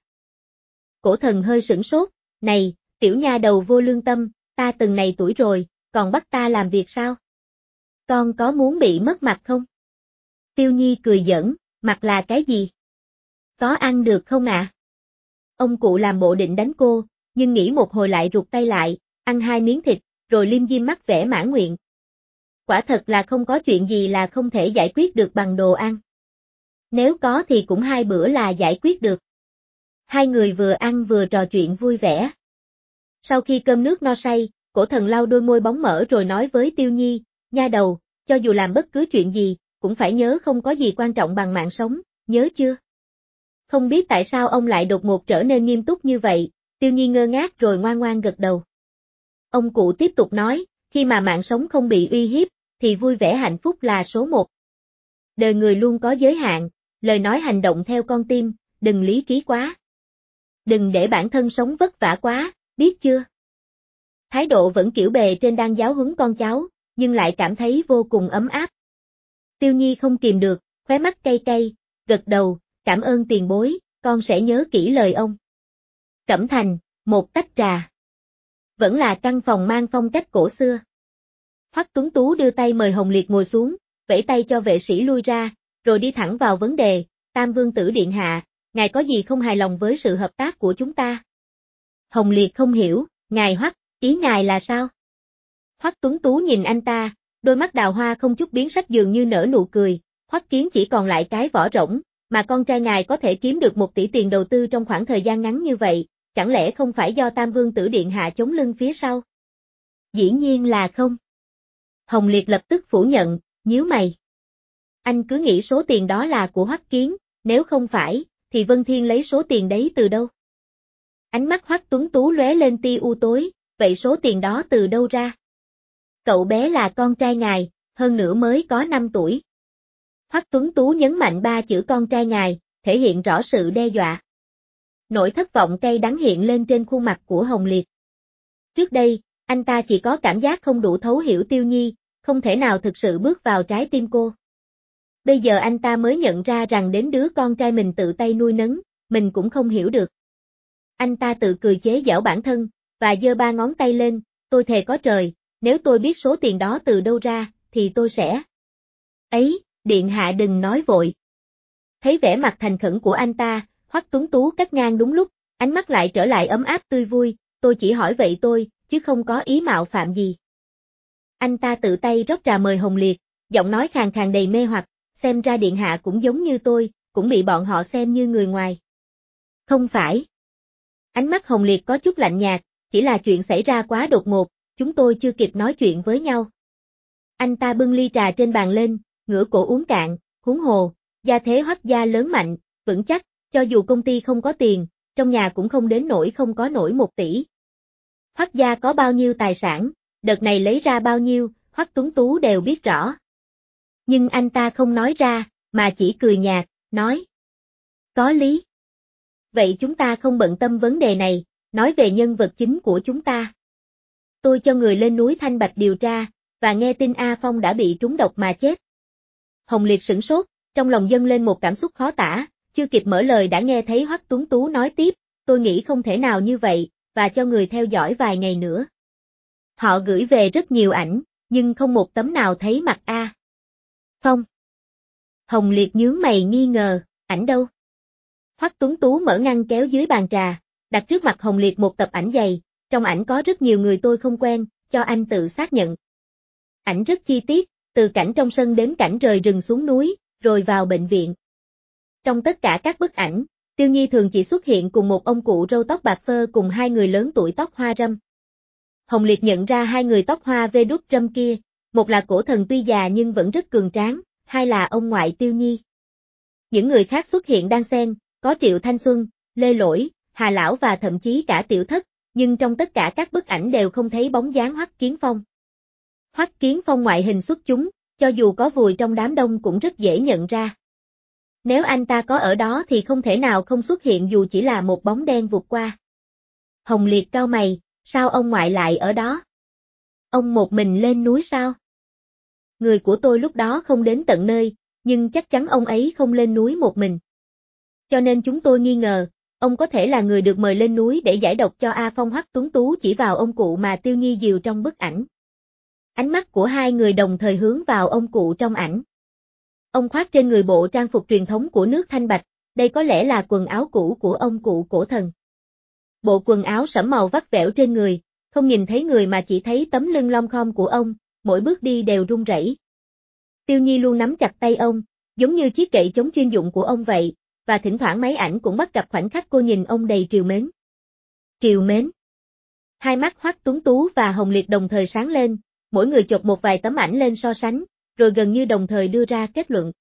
Cổ thần hơi sửng sốt, này, tiểu nha đầu vô lương tâm, ta từng này tuổi rồi, còn bắt ta làm việc sao? Con có muốn bị mất mặt không? Tiêu Nhi cười giỡn, mặt là cái gì? Có ăn được không ạ? Ông cụ làm bộ định đánh cô, nhưng nghĩ một hồi lại rụt tay lại, ăn 2 miếng thịt, rồi liêm diêm mắt vẻ mãn nguyện. Quả thật là không có chuyện gì là không thể giải quyết được bằng đồ ăn. Nếu có thì cũng 2 bữa là giải quyết được. Hai người vừa ăn vừa trò chuyện vui vẻ. Sau khi cơm nước no say, cổ thần lau đôi môi bóng mỡ rồi nói với Tiêu Nhi, nha đầu, cho dù làm bất cứ chuyện gì, cũng phải nhớ không có gì quan trọng bằng mạng sống, nhớ chưa? Không biết tại sao ông lại đột ngột trở nên nghiêm túc như vậy, Tiêu Nhi ngơ ngác rồi ngoan ngoan gật đầu. Ông cụ tiếp tục nói, khi mà mạng sống không bị uy hiếp, thì vui vẻ hạnh phúc là số 1. Đời người luôn có giới hạn, lời nói hành động theo con tim, đừng lý trí quá. Đừng để bản thân sống vất vả quá, biết chưa? Thái độ vẫn kiểu bề trên đang giáo huấn con cháu, nhưng lại cảm thấy vô cùng ấm áp. Tiêu Nhi không kìm được, khóe mắt cay cay, gật đầu, cảm ơn tiền bối, con sẽ nhớ kỹ lời ông. Cẩm Thành, một tách trà. Vẫn là căn phòng mang phong cách cổ xưa. Hoắc Tuấn Tú đưa tay mời Hồng Liệt ngồi xuống, vẫy tay cho vệ sĩ lui ra, rồi đi thẳng vào vấn đề, Tam Vương tử điện hạ, ngài có gì không hài lòng với sự hợp tác của chúng ta? Hồng Liệt không hiểu, ngài Hoắc, ý ngài là sao? Hoắc Tuấn Tú nhìn anh ta, đôi mắt đào hoa không chút biến sắc dường như nở nụ cười, Hoắc Kiến chỉ còn lại cái vỏ rỗng, mà con trai ngài có thể kiếm được 1 tỷ tiền đầu tư trong khoảng thời gian ngắn như vậy, chẳng lẽ không phải do Tam Vương tử điện hạ chống lưng phía sau? Dĩ nhiên là không. Hồng Liệt lập tức phủ nhận, nhíu mày. Anh cứ nghĩ số tiền đó là của Hoắc Kiến, nếu không phải, thì Vân Thiên lấy số tiền đấy từ đâu? Ánh mắt Hoắc Tuấn Tú lóe lên tia u tối, vậy số tiền đó từ đâu ra? Cậu bé là con trai ngài, hơn nữa mới có 5 tuổi. Hoắc Tuấn Tú nhấn mạnh 3 chữ con trai ngài, thể hiện rõ sự đe dọa. Nỗi thất vọng cay đắng hiện lên trên khuôn mặt của Hồng Liệt. Trước đây, anh ta chỉ có cảm giác không đủ thấu hiểu Tiêu Nhi, không thể nào thực sự bước vào trái tim cô. Bây giờ anh ta mới nhận ra rằng đến đứa con trai mình tự tay nuôi nấng, mình cũng không hiểu được. Anh ta tự cười chế giễu bản thân, và giơ 3 ngón tay lên, tôi thề có trời, nếu tôi biết số tiền đó từ đâu ra, thì tôi sẽ... Ấy, điện hạ đừng nói vội. Thấy vẻ mặt thành khẩn của anh ta, Hoắc Tuấn Tú cắt ngang đúng lúc, ánh mắt lại trở lại ấm áp tươi vui, tôi chỉ hỏi vậy tôi, chứ không có ý mạo phạm gì. Anh ta tự tay rót trà mời Hồng Liệt, giọng nói khàn khàn đầy mê hoặc, xem ra điện hạ cũng giống như tôi, cũng bị bọn họ xem như người ngoài. Không phải. Ánh mắt Hồng Liệt có chút lạnh nhạt, chỉ là chuyện xảy ra quá đột ngột, chúng tôi chưa kịp nói chuyện với nhau. Anh ta bưng ly trà trên bàn lên, ngửa cổ uống cạn, huống hồ, gia thế Hoắc gia lớn mạnh, vững chắc, cho dù công ty không có tiền, trong nhà cũng không đến nỗi không có nổi 1 tỷ. Hoắc gia có bao nhiêu tài sản, đợt này lấy ra bao nhiêu, Hoắc Tuấn Tú đều biết rõ. Nhưng anh ta không nói ra, mà chỉ cười nhạt, nói. Có lý. Vậy chúng ta không bận tâm vấn đề này, nói về nhân vật chính của chúng ta. Tôi cho người lên núi Thanh Bạch điều tra, và nghe tin A Phong đã bị trúng độc mà chết. Hồng Liệt sửng sốt, trong lòng dâng lên một cảm xúc khó tả, chưa kịp mở lời đã nghe thấy Hoắc Tuấn Tú nói tiếp, tôi nghĩ không thể nào như vậy, và cho người theo dõi vài ngày nữa. Họ gửi về rất nhiều ảnh, nhưng không một tấm nào thấy mặt A Phong. Hồng Liệt nhướng mày nghi ngờ, ảnh đâu? Hoắc Tuấn Tú mở ngăn kéo dưới bàn trà, đặt trước mặt Hồng Liệt một tập ảnh dày, trong ảnh có rất nhiều người tôi không quen, cho anh tự xác nhận. Ảnh rất chi tiết, từ cảnh trong sân đến cảnh rời rừng xuống núi, rồi vào bệnh viện. Trong tất cả các bức ảnh, Tiêu Nhi thường chỉ xuất hiện cùng một ông cụ râu tóc bạc phơ cùng hai người lớn tuổi tóc hoa râm. Hồng Liệt nhận ra hai người tóc hoa vê đút râm kia, một là cổ thần tuy già nhưng vẫn rất cường tráng, hai là ông ngoại Tiêu Nhi. Những người khác xuất hiện đan xen, có Triệu Thanh Xuân, Lê Lỗi, Hà Lão và thậm chí cả Tiểu Thất, nhưng trong tất cả các bức ảnh đều không thấy bóng dáng Hoắc Kiến Phong. Hoắc Kiến Phong ngoại hình xuất chúng, cho dù có vùi trong đám đông cũng rất dễ nhận ra. Nếu anh ta có ở đó thì không thể nào không xuất hiện dù chỉ là một bóng đen vụt qua. Hồng Liệt cau mày, sao ông ngoại lại ở đó? Ông một mình lên núi sao? Người của tôi lúc đó không đến tận nơi, nhưng chắc chắn ông ấy không lên núi một mình. Cho nên chúng tôi nghi ngờ, ông có thể là người được mời lên núi để giải độc cho A Phong. Hoắc Tuấn Tú chỉ vào ông cụ mà Tiêu Nhi dìu trong bức ảnh. Ánh mắt của hai người đồng thời hướng vào ông cụ trong ảnh. Ông khoác trên người bộ trang phục truyền thống của nước Thanh Bạch, đây có lẽ là quần áo cũ của ông cụ cổ thần. Bộ quần áo sẫm màu vắt vẻo trên người, không nhìn thấy người mà chỉ thấy tấm lưng lom khom của ông, mỗi bước đi đều run rẩy. Tiêu Nhi luôn nắm chặt tay ông, giống như chiếc kệ chống chuyên dụng của ông vậy, và thỉnh thoảng máy ảnh cũng bắt gặp khoảnh khắc cô nhìn ông đầy trìu mến. Trìu mến. Hai mắt Hoắc Tuấn Tú và Hồng Liệt đồng thời sáng lên, mỗi người chộp một vài tấm ảnh lên so sánh, rồi gần như đồng thời đưa ra kết luận.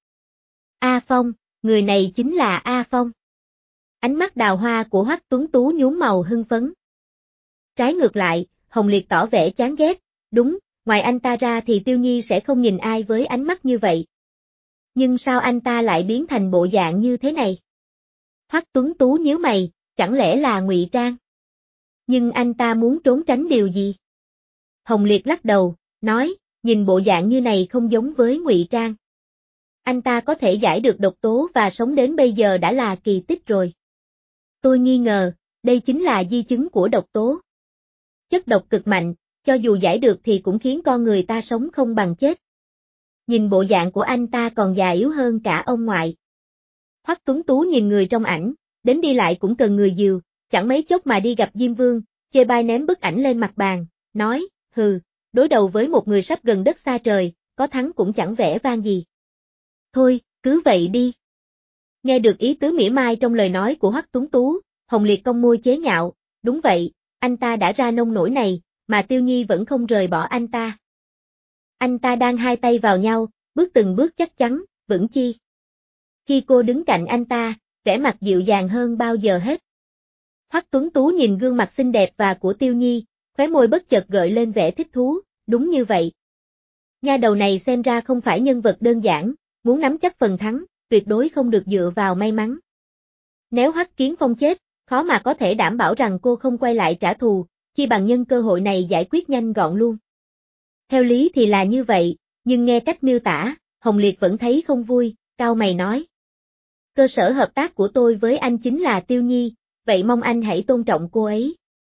A Phong, người này chính là A Phong. Ánh mắt đào hoa của Hoắc Tuấn Tú nhuốm màu hưng phấn. Trái ngược lại, Hồng Liệt tỏ vẻ chán ghét, đúng, ngoài anh ta ra thì Tiêu Nhi sẽ không nhìn ai với ánh mắt như vậy. Nhưng sao anh ta lại biến thành bộ dạng như thế này? Hoắc Tuấn Tú nhíu mày, chẳng lẽ là ngụy trang? Nhưng anh ta muốn trốn tránh điều gì? Hồng Liệt lắc đầu, nói, nhìn bộ dạng như này không giống với ngụy trang. Anh ta có thể giải được độc tố và sống đến bây giờ đã là kỳ tích rồi. Tôi nghi ngờ, đây chính là di chứng của độc tố. Chất độc cực mạnh, cho dù giải được thì cũng khiến con người ta sống không bằng chết. Nhìn bộ dạng của anh ta còn già yếu hơn cả ông ngoại. Hoắc Tuấn Tú nhìn người trong ảnh, đến đi lại cũng cần người dìu, chẳng mấy chốc mà đi gặp Diêm Vương, chê bai ném bức ảnh lên mặt bàn, nói, hừ, đối đầu với một người sắp gần đất xa trời, có thắng cũng chẳng vẻ vang gì. Thôi, cứ vậy đi. Nghe được ý tứ mỉa mai trong lời nói của Hoắc Tuấn Tú, Hồng Liệt cong môi chế nhạo, đúng vậy, anh ta đã ra nông nỗi này, mà Tiêu Nhi vẫn không rời bỏ anh ta. Anh ta đang hai tay vào nhau, bước từng bước chắc chắn, vững chi. Khi cô đứng cạnh anh ta, vẻ mặt dịu dàng hơn bao giờ hết. Hoắc Tuấn Tú nhìn gương mặt xinh đẹp và của Tiêu Nhi, khóe môi bất chợt gợi lên vẻ thích thú, đúng như vậy. Nha đầu này xem ra không phải nhân vật đơn giản, muốn nắm chắc phần thắng, tuyệt đối không được dựa vào may mắn. Nếu Hoắc Kiến Phong chết, khó mà có thể đảm bảo rằng cô không quay lại trả thù, chi bằng nhân cơ hội này giải quyết nhanh gọn luôn. Theo lý thì là như vậy, nhưng nghe cách miêu tả, Hồng Liệt vẫn thấy không vui, cau mày nói. Cơ sở hợp tác của tôi với anh chính là Tiêu Nhi, vậy mong anh hãy tôn trọng cô ấy.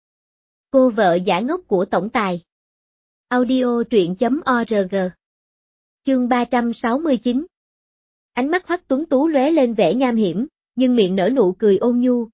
Cô vợ giả ngốc của tổng tài. Audio truyện.org. Chương 369. Ánh mắt Hoắc Tuấn Tú lóe lên vẻ nham hiểm, nhưng miệng nở nụ cười ôn nhu,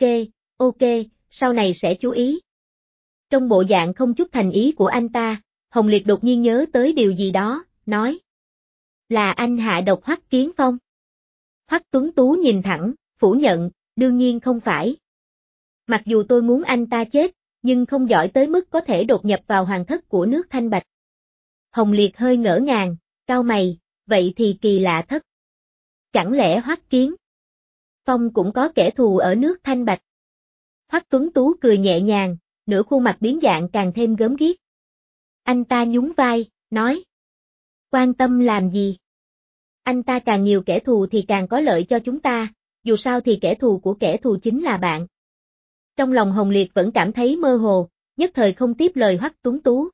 ok, sau này sẽ chú ý. Trong bộ dạng không chút thành ý của anh ta, Hồng Liệt đột nhiên nhớ tới điều gì đó, nói. Là anh hạ độc Hoắc Kiến Phong. Hoắc Tuấn Tú nhìn thẳng, phủ nhận, đương nhiên không phải. Mặc dù tôi muốn anh ta chết, nhưng không giỏi tới mức có thể đột nhập vào hoàng thất của nước Thanh Bạch. Hồng Liệt hơi ngỡ ngàng, cau mày, vậy thì kỳ lạ thất. Chẳng lẽ Hoắc Kiến Phong cũng có kẻ thù ở nước Thanh Bạch? Hoắc Tuấn Tú cười nhẹ nhàng, nửa khuôn mặt biến dạng càng thêm gớm ghiếc. Anh ta nhún vai, nói. Quan tâm làm gì? Anh ta càng nhiều kẻ thù thì càng có lợi cho chúng ta, dù sao thì kẻ thù của kẻ thù chính là bạn. Trong lòng Hồng Liệt vẫn cảm thấy mơ hồ, nhất thời không tiếp lời Hoắc Tuấn Tú.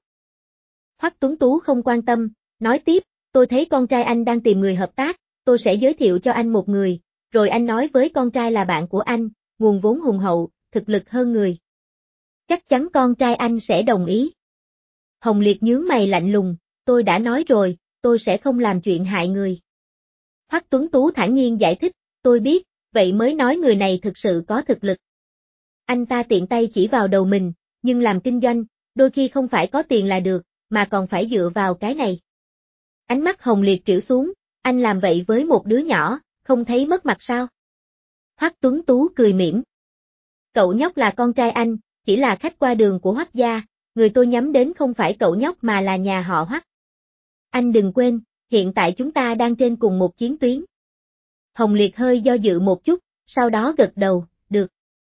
Hoắc Tuấn Tú không quan tâm, nói tiếp, tôi thấy con trai anh đang tìm người hợp tác, tôi sẽ giới thiệu cho anh một người, rồi anh nói với con trai là bạn của anh, nguồn vốn hùng hậu, thực lực hơn người. Chắc chắn con trai anh sẽ đồng ý. Hồng Liệt nhướng mày lạnh lùng, tôi đã nói rồi, tôi sẽ không làm chuyện hại người. Hoắc Tuấn Tú thản nhiên giải thích, tôi biết, vậy mới nói người này thực sự có thực lực. Anh ta tiện tay chỉ vào đầu mình, nhưng làm kinh doanh, đôi khi không phải có tiền là được, mà còn phải dựa vào cái này. Ánh mắt Hồng Liệt trĩu xuống, anh làm vậy với một đứa nhỏ, không thấy mất mặt sao? Hoắc Tuấn Tú cười mỉm. Cậu nhóc là con trai anh, chỉ là khách qua đường của Hoắc gia, người tôi nhắm đến không phải cậu nhóc mà là nhà họ Hoắc. Anh đừng quên, hiện tại chúng ta đang trên cùng một chiến tuyến. Hồng Liệt hơi do dự một chút, sau đó gật đầu, được.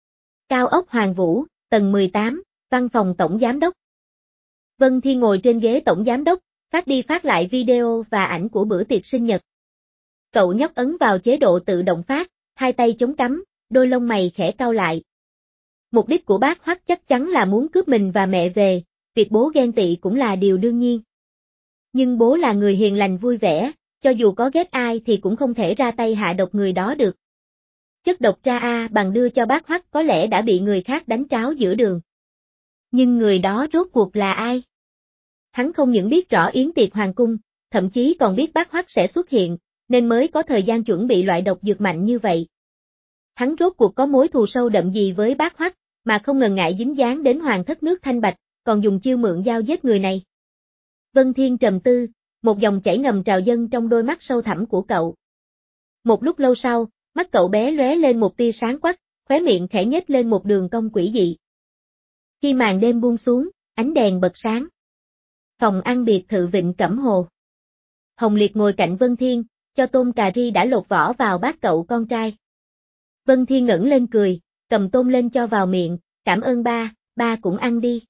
Cao ốc Hoàng Vũ, tầng 18, văn phòng tổng giám đốc. Vân Thiên ngồi trên ghế tổng giám đốc, phát đi phát lại video và ảnh của bữa tiệc sinh nhật. Cậu nhóc ấn vào chế độ tự động phát, hai tay chống cằm, đôi lông mày khẽ cau lại. Mục đích của bác Hoắc chắc chắn là muốn cướp mình và mẹ về, việc bố ghen tị cũng là điều đương nhiên. Nhưng bố là người hiền lành vui vẻ, cho dù có ghét ai thì cũng không thể ra tay hạ độc người đó được. Chất độc ra A bằng đưa cho bác Hoắc có lẽ đã bị người khác đánh tráo giữa đường. Nhưng người đó rốt cuộc là ai? Hắn không những biết rõ yến tiệc hoàng cung, thậm chí còn biết bác Hoắc sẽ xuất hiện, nên mới có thời gian chuẩn bị loại độc dược mạnh như vậy. Hắn rốt cuộc có mối thù sâu đậm gì với bác Hoắc, mà không ngần ngại dính dáng đến hoàng thất nước Thanh Bạch, còn dùng chiêu mượn dao giết người này. Vân Thiên trầm tư, một dòng chảy ngầm trào dâng trong đôi mắt sâu thẳm của cậu. Một lúc lâu sau, mắt cậu bé lóe lên một tia sáng quắc, khóe miệng khẽ nhếch lên một đường cong quỷ dị. Khi màn đêm buông xuống, ánh đèn bật sáng. Phòng ăn biệt thự Vịnh Cẩm Hồ. Hồng Liệt ngồi cạnh Vân Thiên, cho tôm cà ri đã lột vỏ vào bát cậu con trai. Vân Thiên ngẩng lên cười, cầm tôm lên cho vào miệng, cảm ơn ba, ba cũng ăn đi.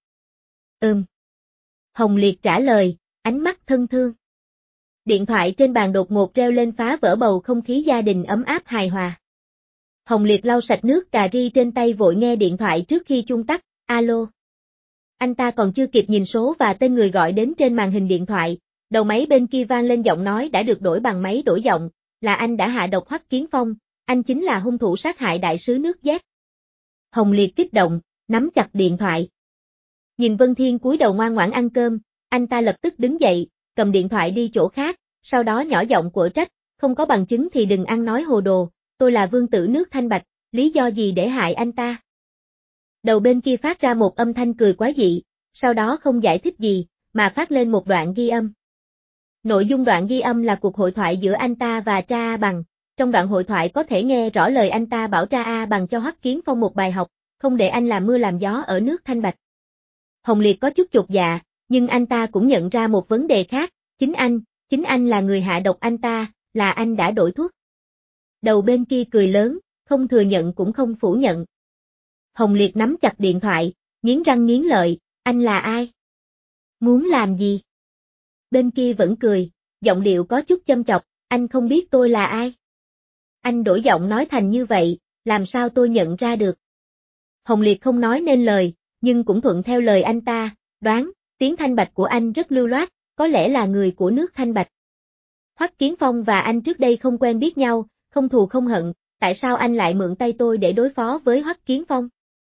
Hồng Liệt trả lời, ánh mắt thân thương. Điện thoại trên bàn đột ngột reo lên phá vỡ bầu không khí gia đình ấm áp hài hòa. Hồng Liệt lau sạch nước cà ri trên tay vội nghe điện thoại trước khi chuông tắt, alo. Anh ta còn chưa kịp nhìn số và tên người gọi đến trên màn hình điện thoại, đầu máy bên kia vang lên giọng nói đã được đổi bằng máy đổi giọng, là anh đã hạ độc Hoắc Kiến Phong, anh chính là hung thủ sát hại đại sứ nước Giác. Hồng Liệt kích động, nắm chặt điện thoại. Nhìn Vân Thiên cúi đầu ngoan ngoãn ăn cơm, anh ta lập tức đứng dậy, cầm điện thoại đi chỗ khác, sau đó nhỏ giọng quở trách, không có bằng chứng thì đừng ăn nói hồ đồ, tôi là vương tử nước Thanh Bạch, lý do gì để hại anh ta? Đầu bên kia phát ra một âm thanh cười quái dị, sau đó không giải thích gì, mà phát lên một đoạn ghi âm. Nội dung đoạn ghi âm là cuộc hội thoại giữa anh ta và Tra A Bằng, trong đoạn hội thoại có thể nghe rõ lời anh ta bảo Tra A Bằng cho Hoắc Kiến Phong một bài học, không để anh làm mưa làm gió ở nước Thanh Bạch. Hồng Liệt có chút chột dạ, nhưng anh ta cũng nhận ra một vấn đề khác, chính anh là người hạ độc anh ta, là anh đã đổi thuốc. Đầu bên kia cười lớn, không thừa nhận cũng không phủ nhận. Hồng Liệt nắm chặt điện thoại, nghiến răng nghiến lợi, anh là ai? Muốn làm gì? Bên kia vẫn cười, giọng điệu có chút châm chọc, anh không biết tôi là ai? Anh đổi giọng nói thành như vậy, làm sao tôi nhận ra được? Hồng Liệt không nói nên lời, nhưng cũng thuận theo lời anh ta, đoán, tiếng Thanh Bạch của anh rất lưu loát, có lẽ là người của nước Thanh Bạch. Hoắc Kiến Phong và anh trước đây không quen biết nhau, không thù không hận, tại sao anh lại mượn tay tôi để đối phó với Hoắc Kiến Phong?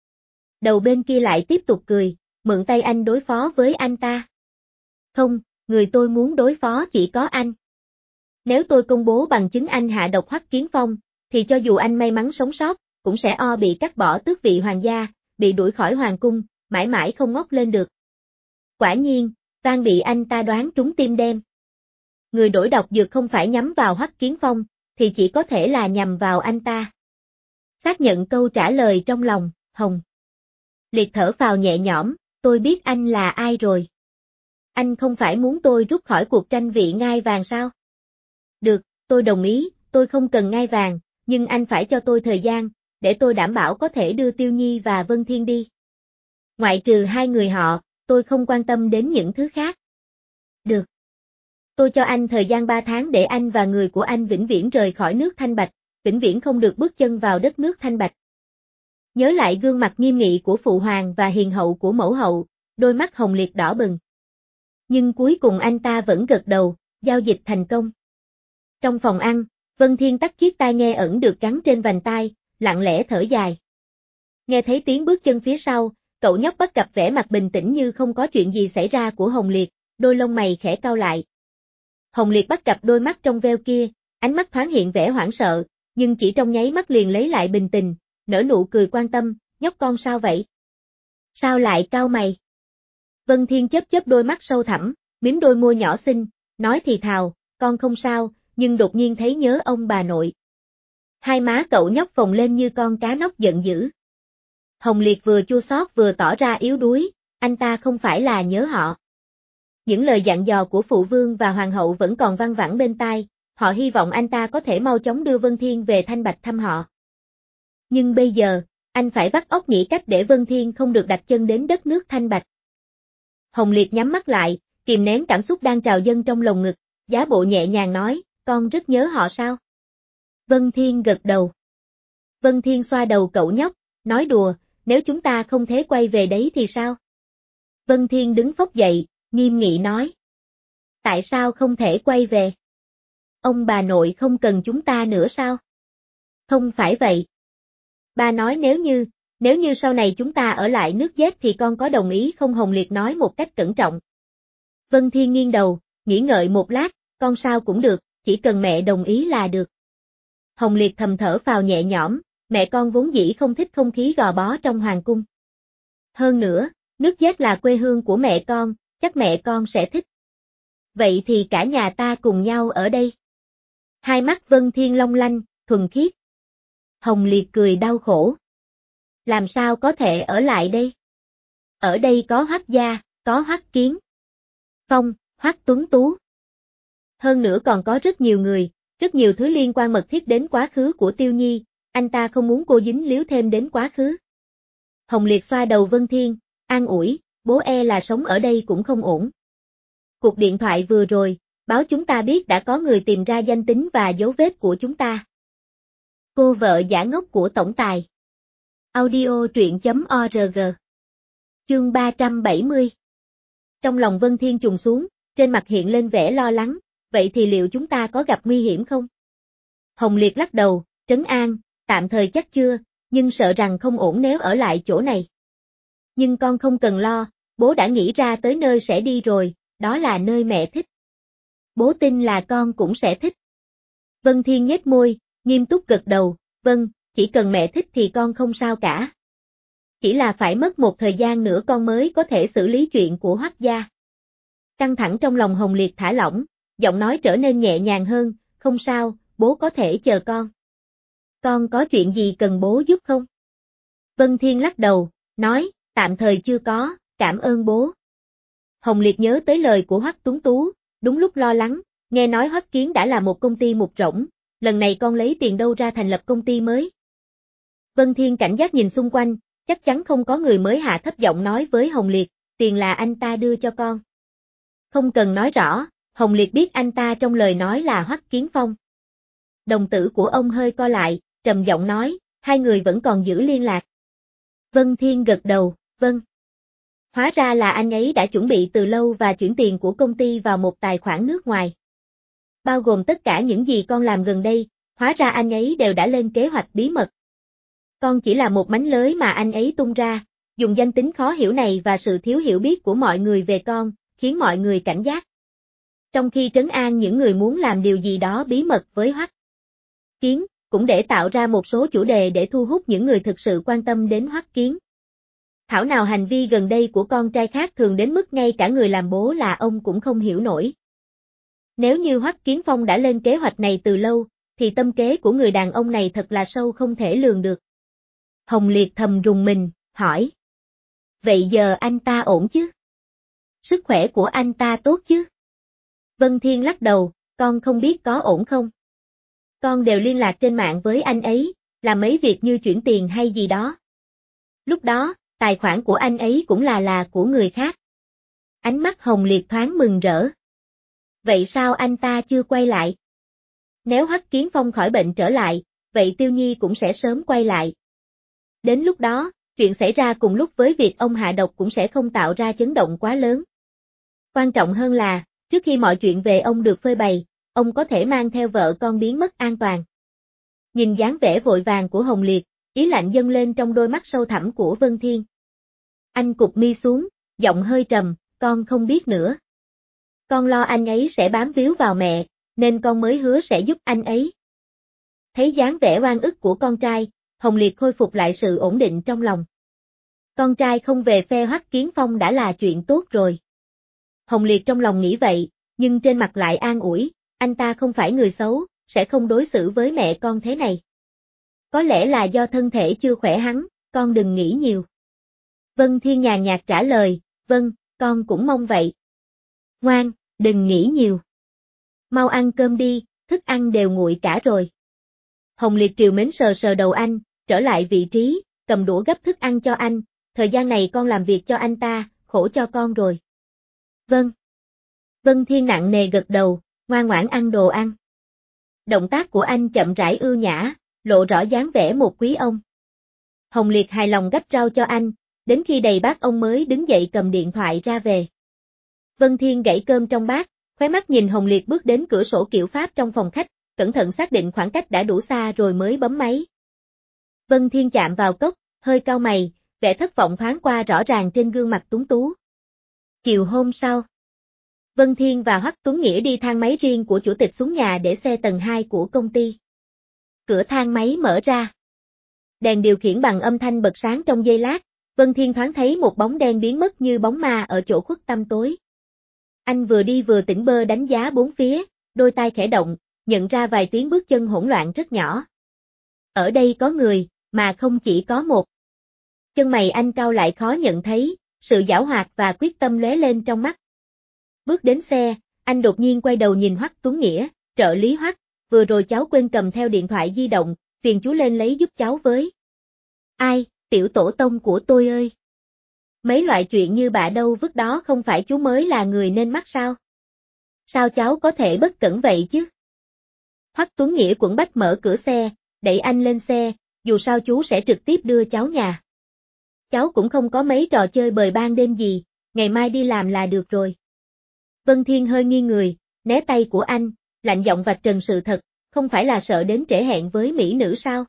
Đầu bên kia lại tiếp tục cười, mượn tay anh đối phó với anh ta. Không, người tôi muốn đối phó chỉ có anh. Nếu tôi công bố bằng chứng anh hạ độc Hoắc Kiến Phong, thì cho dù anh may mắn sống sót, cũng sẽ bị cắt bỏ tước vị hoàng gia, bị đuổi khỏi hoàng cung, mãi mãi không ngóc lên được. Quả nhiên, Toan bị anh ta đoán trúng tim đen. Người đổi độc dược không phải nhắm vào Hoắc Kiến Phong, thì chỉ có thể là nhằm vào anh ta. Xác nhận câu trả lời trong lòng, Hồng Liệt thở phào nhẹ nhõm, tôi biết anh là ai rồi. Anh không phải muốn tôi rút khỏi cuộc tranh vị ngai vàng sao? Được, tôi đồng ý, tôi không cần ngai vàng, nhưng anh phải cho tôi thời gian, để tôi đảm bảo có thể đưa Tiêu Nhi và Vân Thiên đi. Ngoại trừ hai người họ, tôi không quan tâm đến những thứ khác. Được. Tôi cho anh thời gian 3 tháng để anh và người của anh vĩnh viễn rời khỏi nước Thanh Bạch, vĩnh viễn không được bước chân vào đất nước Thanh Bạch. Nhớ lại gương mặt nghiêm nghị của phụ hoàng và hiền hậu của mẫu hậu, đôi mắt Hồng Liệt đỏ bừng. Nhưng cuối cùng anh ta vẫn gật đầu, giao dịch thành công. Trong phòng ăn, Vân Thiên tắt chiếc tai nghe ẩn được gắn trên vành tai, lặng lẽ thở dài. Nghe thấy tiếng bước chân phía sau, cậu nhóc bắt gặp vẻ mặt bình tĩnh như không có chuyện gì xảy ra của Hồng Liệt, đôi lông mày khẽ cau lại. Hồng Liệt bắt gặp đôi mắt trong veo kia, ánh mắt thoáng hiện vẻ hoảng sợ, nhưng chỉ trong nháy mắt liền lấy lại bình tĩnh, nở nụ cười quan tâm, nhóc con sao vậy? Sao lại cau mày? Vân Thiên chớp chớp đôi mắt sâu thẳm, mím đôi môi nhỏ xinh, nói thì thào, con không sao, nhưng đột nhiên thấy nhớ ông bà nội. Hai má cậu nhóc phồng lên như con cá nóc giận dữ. Hồng Liệt vừa chua xót vừa tỏ ra yếu đuối, anh ta không phải là nhớ họ. Những lời dặn dò của phụ vương và hoàng hậu vẫn còn văng vẳng bên tai, họ hy vọng anh ta có thể mau chóng đưa Vân Thiên về Thanh Bạch thăm họ. Nhưng bây giờ, anh phải vắt óc nghĩ cách để Vân Thiên không được đặt chân đến đất nước Thanh Bạch. Hồng Liệt nhắm mắt lại, kìm nén cảm xúc đang trào dâng trong lồng ngực, giá bộ nhẹ nhàng nói, con rất nhớ họ sao? Vân Thiên gật đầu. Vân Thiên xoa đầu cậu nhóc, nói đùa, nếu chúng ta không thể quay về đấy thì sao? Vân Thiên đứng phốc dậy, nghiêm nghị nói. Tại sao không thể quay về? Ông bà nội không cần chúng ta nữa sao? Không phải vậy. Ba nói nếu như sau này chúng ta ở lại nước Z thì con có đồng ý không? Hồng Liệt nói một cách cẩn trọng. Vân Thiên nghiêng đầu, nghĩ ngợi một lát, con sao cũng được, chỉ cần mẹ đồng ý là được. Hồng Liệt thầm thở phào nhẹ nhõm, mẹ con vốn dĩ không thích không khí gò bó trong hoàng cung. Hơn nữa, nước Z là quê hương của mẹ con, chắc mẹ con sẽ thích. Vậy thì cả nhà ta cùng nhau ở đây. Hai mắt Vân Thiên long lanh, thuần khiết. Hồng Liệt cười đau khổ. Làm sao có thể ở lại đây? Ở đây có Hoắc gia, có Hoắc Kiến, Phong, Hoắc Tuấn Tú. Hơn nữa còn có rất nhiều người, rất nhiều thứ liên quan mật thiết đến quá khứ của Tiêu Nhi, anh ta không muốn cô dính líu thêm đến quá khứ. Hồng Liệt xoa đầu Vân Thiên, an ủi, bố e là sống ở đây cũng không ổn. Cuộc điện thoại vừa rồi, báo chúng ta biết đã có người tìm ra danh tính và dấu vết của chúng ta. Cô vợ giả ngốc của tổng tài. Audio truyện.org. Chương 370. Trong lòng Vân Thiên trùng xuống, trên mặt hiện lên vẻ lo lắng, vậy thì liệu chúng ta có gặp nguy hiểm không? Hồng Liệt lắc đầu, trấn an, tạm thời chắc chưa, nhưng sợ rằng không ổn nếu ở lại chỗ này. Nhưng con không cần lo, bố đã nghĩ ra tới nơi sẽ đi rồi, đó là nơi mẹ thích. Bố tin là con cũng sẽ thích. Vân Thiên nhếch môi, nghiêm túc gật đầu, vâng, chỉ cần mẹ thích thì con không sao cả. Chỉ là phải mất một thời gian nữa con mới có thể xử lý chuyện của Hoắc gia. Căng thẳng trong lòng Hồng Liệt thả lỏng, giọng nói trở nên nhẹ nhàng hơn, không sao, bố có thể chờ con. Con có chuyện gì cần bố giúp không? Vân Thiên lắc đầu, nói, tạm thời chưa có, cảm ơn bố. Hồng Liệt nhớ tới lời của Hoắc Tuấn Tú, đúng lúc lo lắng, nghe nói Hoắc Kiến đã là một công ty mục rỗng, lần này con lấy tiền đâu ra thành lập công ty mới. Vân Thiên cảnh giác nhìn xung quanh, chắc chắn không có người mới, hạ thấp giọng nói với Hồng Liệt, tiền là anh ta đưa cho con. Không cần nói rõ, Hồng Liệt biết anh ta trong lời nói là Hoắc Kiến Phong. Đồng tử của ông hơi co lại, trầm giọng nói, hai người vẫn còn giữ liên lạc. Vân Thiên gật đầu, vâng. Hóa ra là anh ấy đã chuẩn bị từ lâu và chuyển tiền của công ty vào một tài khoản nước ngoài. Bao gồm tất cả những gì con làm gần đây, hóa ra anh ấy đều đã lên kế hoạch bí mật. Con chỉ là một mánh lới mà anh ấy tung ra, dùng danh tính khó hiểu này và sự thiếu hiểu biết của mọi người về con, khiến mọi người cảnh giác. Trong khi trấn an những người muốn làm điều gì đó bí mật với Hoắc Kiến, cũng để tạo ra một số chủ đề để thu hút những người thực sự quan tâm đến Hoắc Kiến. Thảo nào hành vi gần đây của con trai khác thường đến mức ngay cả người làm bố là ông cũng không hiểu nổi. Nếu như Hoắc Kiến Phong đã lên kế hoạch này từ lâu, thì tâm kế của người đàn ông này thật là sâu không thể lường được. Hồng Liệt thầm rùng mình, hỏi. Vậy giờ anh ta ổn chứ? Sức khỏe của anh ta tốt chứ? Vân Thiên lắc đầu, con không biết có ổn không? Con đều liên lạc trên mạng với anh ấy, làm mấy việc như chuyển tiền hay gì đó. Lúc đó, tài khoản của anh ấy cũng là của người khác. Ánh mắt Hồng Liệt thoáng mừng rỡ. Vậy sao anh ta chưa quay lại? Nếu Hoắc Kiến Phong khỏi bệnh trở lại, vậy Tiêu Nhi cũng sẽ sớm quay lại. Đến lúc đó, chuyện xảy ra cùng lúc với việc ông hạ độc cũng sẽ không tạo ra chấn động quá lớn. Quan trọng hơn là, trước khi mọi chuyện về ông được phơi bày, ông có thể mang theo vợ con biến mất an toàn. Nhìn dáng vẻ vội vàng của Hồng Liệt, ý lạnh dâng lên trong đôi mắt sâu thẳm của Vân Thiên. Anh cụp mi xuống, giọng hơi trầm, con không biết nữa. Con lo anh ấy sẽ bám víu vào mẹ, nên con mới hứa sẽ giúp anh ấy. Thấy dáng vẻ oan ức của con trai, Hồng Liệt khôi phục lại sự ổn định trong lòng. Con trai không về phe Hoắc Kiến Phong đã là chuyện tốt rồi. Hồng Liệt trong lòng nghĩ vậy, nhưng trên mặt lại an ủi, anh ta không phải người xấu, sẽ không đối xử với mẹ con thế này. Có lẽ là do thân thể chưa khỏe hắn, con đừng nghĩ nhiều. Vân Thiên nhàn nhạt trả lời, vâng, con cũng mong vậy. Ngoan, đừng nghĩ nhiều. Mau ăn cơm đi, thức ăn đều nguội cả rồi. Hồng Liệt triều mến sờ sờ đầu anh, trở lại vị trí, cầm đũa gấp thức ăn cho anh, thời gian này con làm việc cho anh ta, khổ cho con rồi. Vâng. Vân Thiên nặng nề gật đầu, ngoan ngoãn ăn đồ ăn. Động tác của anh chậm rãi ưu nhã, lộ rõ dáng vẻ một quý ông. Hồng Liệt hài lòng gấp rau cho anh, đến khi đầy bát ông mới đứng dậy cầm điện thoại ra về. Vân Thiên gãy cơm trong bát, khóe mắt nhìn Hồng Liệt bước đến cửa sổ kiểu Pháp trong phòng khách, cẩn thận xác định khoảng cách đã đủ xa rồi mới bấm máy. Vân Thiên chạm vào cốc, hơi cau mày, vẻ thất vọng thoáng qua rõ ràng trên gương mặt tuấn tú. Chiều hôm sau, Vân Thiên và Hoắc Tuấn Nghĩa đi thang máy riêng của chủ tịch xuống nhà để xe tầng 2 của công ty. Cửa thang máy mở ra. Đèn điều khiển bằng âm thanh bật sáng trong giây lát, Vân Thiên thoáng thấy một bóng đen biến mất như bóng ma ở chỗ khuất tăm tối. Anh vừa đi vừa tỉnh bơ đánh giá bốn phía, đôi tai khẽ động, nhận ra vài tiếng bước chân hỗn loạn rất nhỏ. Ở đây có người, mà không chỉ có một. Chân mày anh cau lại khó nhận thấy, sự giảo hoạt và quyết tâm lóe lên trong mắt. Bước đến xe, anh đột nhiên quay đầu nhìn Hoắc Tuấn Nghĩa, trợ lý Hoắc, vừa rồi cháu quên cầm theo điện thoại di động, phiền chú lên lấy giúp cháu với. Ai, tiểu tổ tông của tôi ơi! Mấy loại chuyện như bạ đâu vứt đó không phải chú mới là người nên mắc sao? Sao cháu có thể bất cẩn vậy chứ? Hoắc Tuấn Nghĩa quẫn bách mở cửa xe, đẩy anh lên xe, dù sao chú sẽ trực tiếp đưa cháu nhà. Cháu cũng không có mấy trò chơi bời ban đêm gì, ngày mai đi làm là được rồi. Vân Thiên hơi nghiêng người, né tay của anh, lạnh giọng vạch trần sự thật, không phải là sợ đến trễ hẹn với mỹ nữ sao?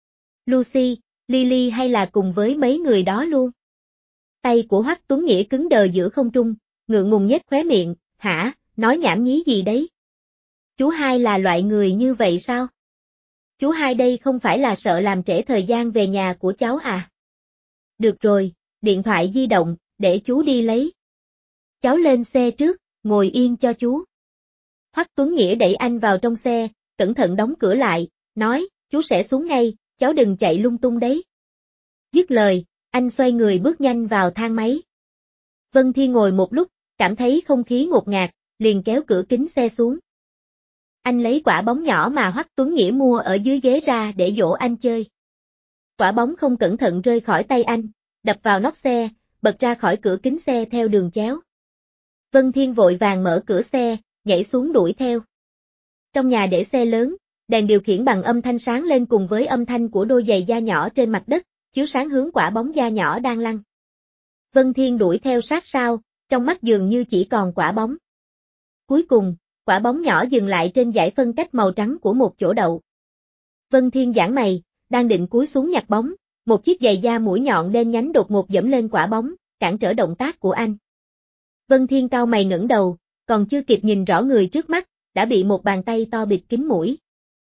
Lucy, Lily hay là cùng với mấy người đó luôn? Tay của Hoắc Tuấn Nghĩa cứng đờ giữa không trung, ngượng ngùng nhếch khóe miệng, hả, nói nhảm nhí gì đấy? Chú hai là loại người như vậy sao? Chú hai đây không phải là sợ làm trễ thời gian về nhà của cháu à? Được rồi, điện thoại di động, để chú đi lấy. Cháu lên xe trước, ngồi yên cho chú. Hoắc Tuấn Nghĩa đẩy anh vào trong xe, cẩn thận đóng cửa lại, nói, chú sẽ xuống ngay, cháu đừng chạy lung tung đấy. Dứt lời, anh xoay người bước nhanh vào thang máy. Vân Thiên ngồi một lúc, cảm thấy không khí ngột ngạt, liền kéo cửa kính xe xuống. Anh lấy quả bóng nhỏ mà Hoắc Tuấn Nghĩa mua ở dưới ghế ra để dỗ anh chơi. Quả bóng không cẩn thận rơi khỏi tay anh, đập vào nóc xe, bật ra khỏi cửa kính xe theo đường chéo. Vân Thiên vội vàng mở cửa xe, nhảy xuống đuổi theo. Trong nhà để xe lớn, đèn điều khiển bằng âm thanh sáng lên cùng với âm thanh của đôi giày da nhỏ trên mặt đất, chiếu sáng hướng quả bóng da nhỏ đang lăn. Vân Thiên đuổi theo sát sau, trong mắt dường như chỉ còn quả bóng. Cuối cùng, quả bóng nhỏ dừng lại trên dải phân cách màu trắng của một chỗ đậu. Vân Thiên giãn mày, đang định cúi xuống nhặt bóng, một chiếc giày da mũi nhọn đen nhánh đột ngột giẫm lên quả bóng, cản trở động tác của anh. Vân Thiên cau mày ngẩng đầu, còn chưa kịp nhìn rõ người trước mắt, đã bị một bàn tay to bịt kín mũi.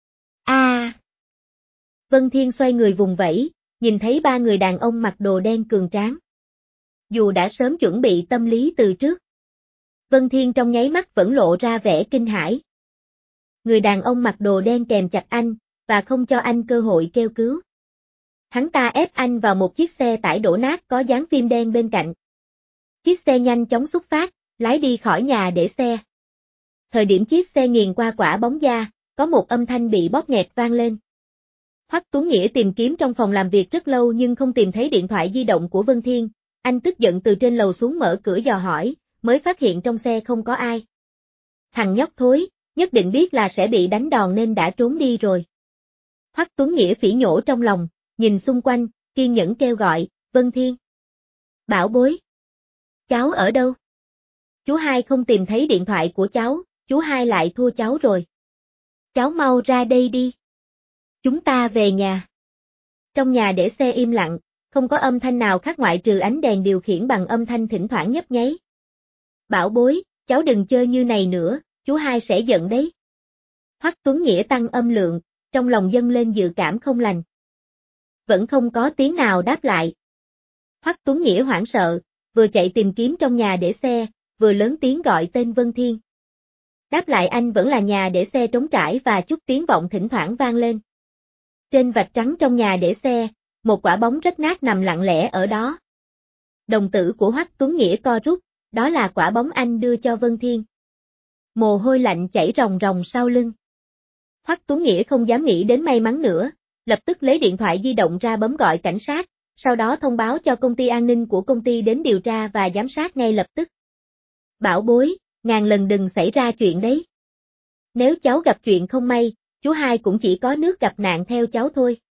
Vân Thiên xoay người vùng vẫy, nhìn thấy ba người đàn ông mặc đồ đen cường tráng. Dù đã sớm chuẩn bị tâm lý từ trước, Vân Thiên trong nháy mắt vẫn lộ ra vẻ kinh hãi. Người đàn ông mặc đồ đen kèm chặt anh, và không cho anh cơ hội kêu cứu. Hắn ta ép anh vào một chiếc xe tải đổ nát có dán phim đen bên cạnh. Chiếc xe nhanh chóng xuất phát, lái đi khỏi nhà để xe. Thời điểm chiếc xe nghiền qua quả bóng da, có một âm thanh bị bóp nghẹt vang lên. Hoắc Tuấn Nghĩa tìm kiếm trong phòng làm việc rất lâu nhưng không tìm thấy điện thoại di động của Vân Thiên, anh tức giận từ trên lầu xuống mở cửa dò hỏi, mới phát hiện trong xe không có ai. Thằng nhóc thối, nhất định biết là sẽ bị đánh đòn nên đã trốn đi rồi. Hoắc Tuấn Nghĩa phỉ nhổ trong lòng, nhìn xung quanh, kiên nhẫn kêu gọi, Vân Thiên. Bảo bối. Cháu ở đâu? Chú hai không tìm thấy điện thoại của cháu, chú hai lại thua cháu rồi. Cháu mau ra đây đi. Chúng ta về nhà. Trong nhà để xe im lặng, không có âm thanh nào khác ngoại trừ ánh đèn điều khiển bằng âm thanh thỉnh thoảng nhấp nháy. Bảo bối, cháu đừng chơi như này nữa, chú hai sẽ giận đấy. Hoắc Tuấn Nghĩa tăng âm lượng, trong lòng dâng lên dự cảm không lành. Vẫn không có tiếng nào đáp lại. Hoắc Tuấn Nghĩa hoảng sợ, vừa chạy tìm kiếm trong nhà để xe, vừa lớn tiếng gọi tên Vân Thiên. Đáp lại anh vẫn là nhà để xe trống trải và chút tiếng vọng thỉnh thoảng vang lên. Trên vạch trắng trong nhà để xe, một quả bóng rách nát nằm lặng lẽ ở đó. Đồng tử của Hoắc Tuấn Nghĩa co rút, đó là quả bóng anh đưa cho Vân Thiên. Mồ hôi lạnh chảy ròng ròng sau lưng. Hoắc Tuấn Nghĩa không dám nghĩ đến may mắn nữa, lập tức lấy điện thoại di động ra bấm gọi cảnh sát, sau đó thông báo cho công ty an ninh của công ty đến điều tra và giám sát ngay lập tức. Bảo bối, ngàn lần đừng xảy ra chuyện đấy. Nếu cháu gặp chuyện không may, chú hai cũng chỉ có nước gặp nạn theo cháu thôi.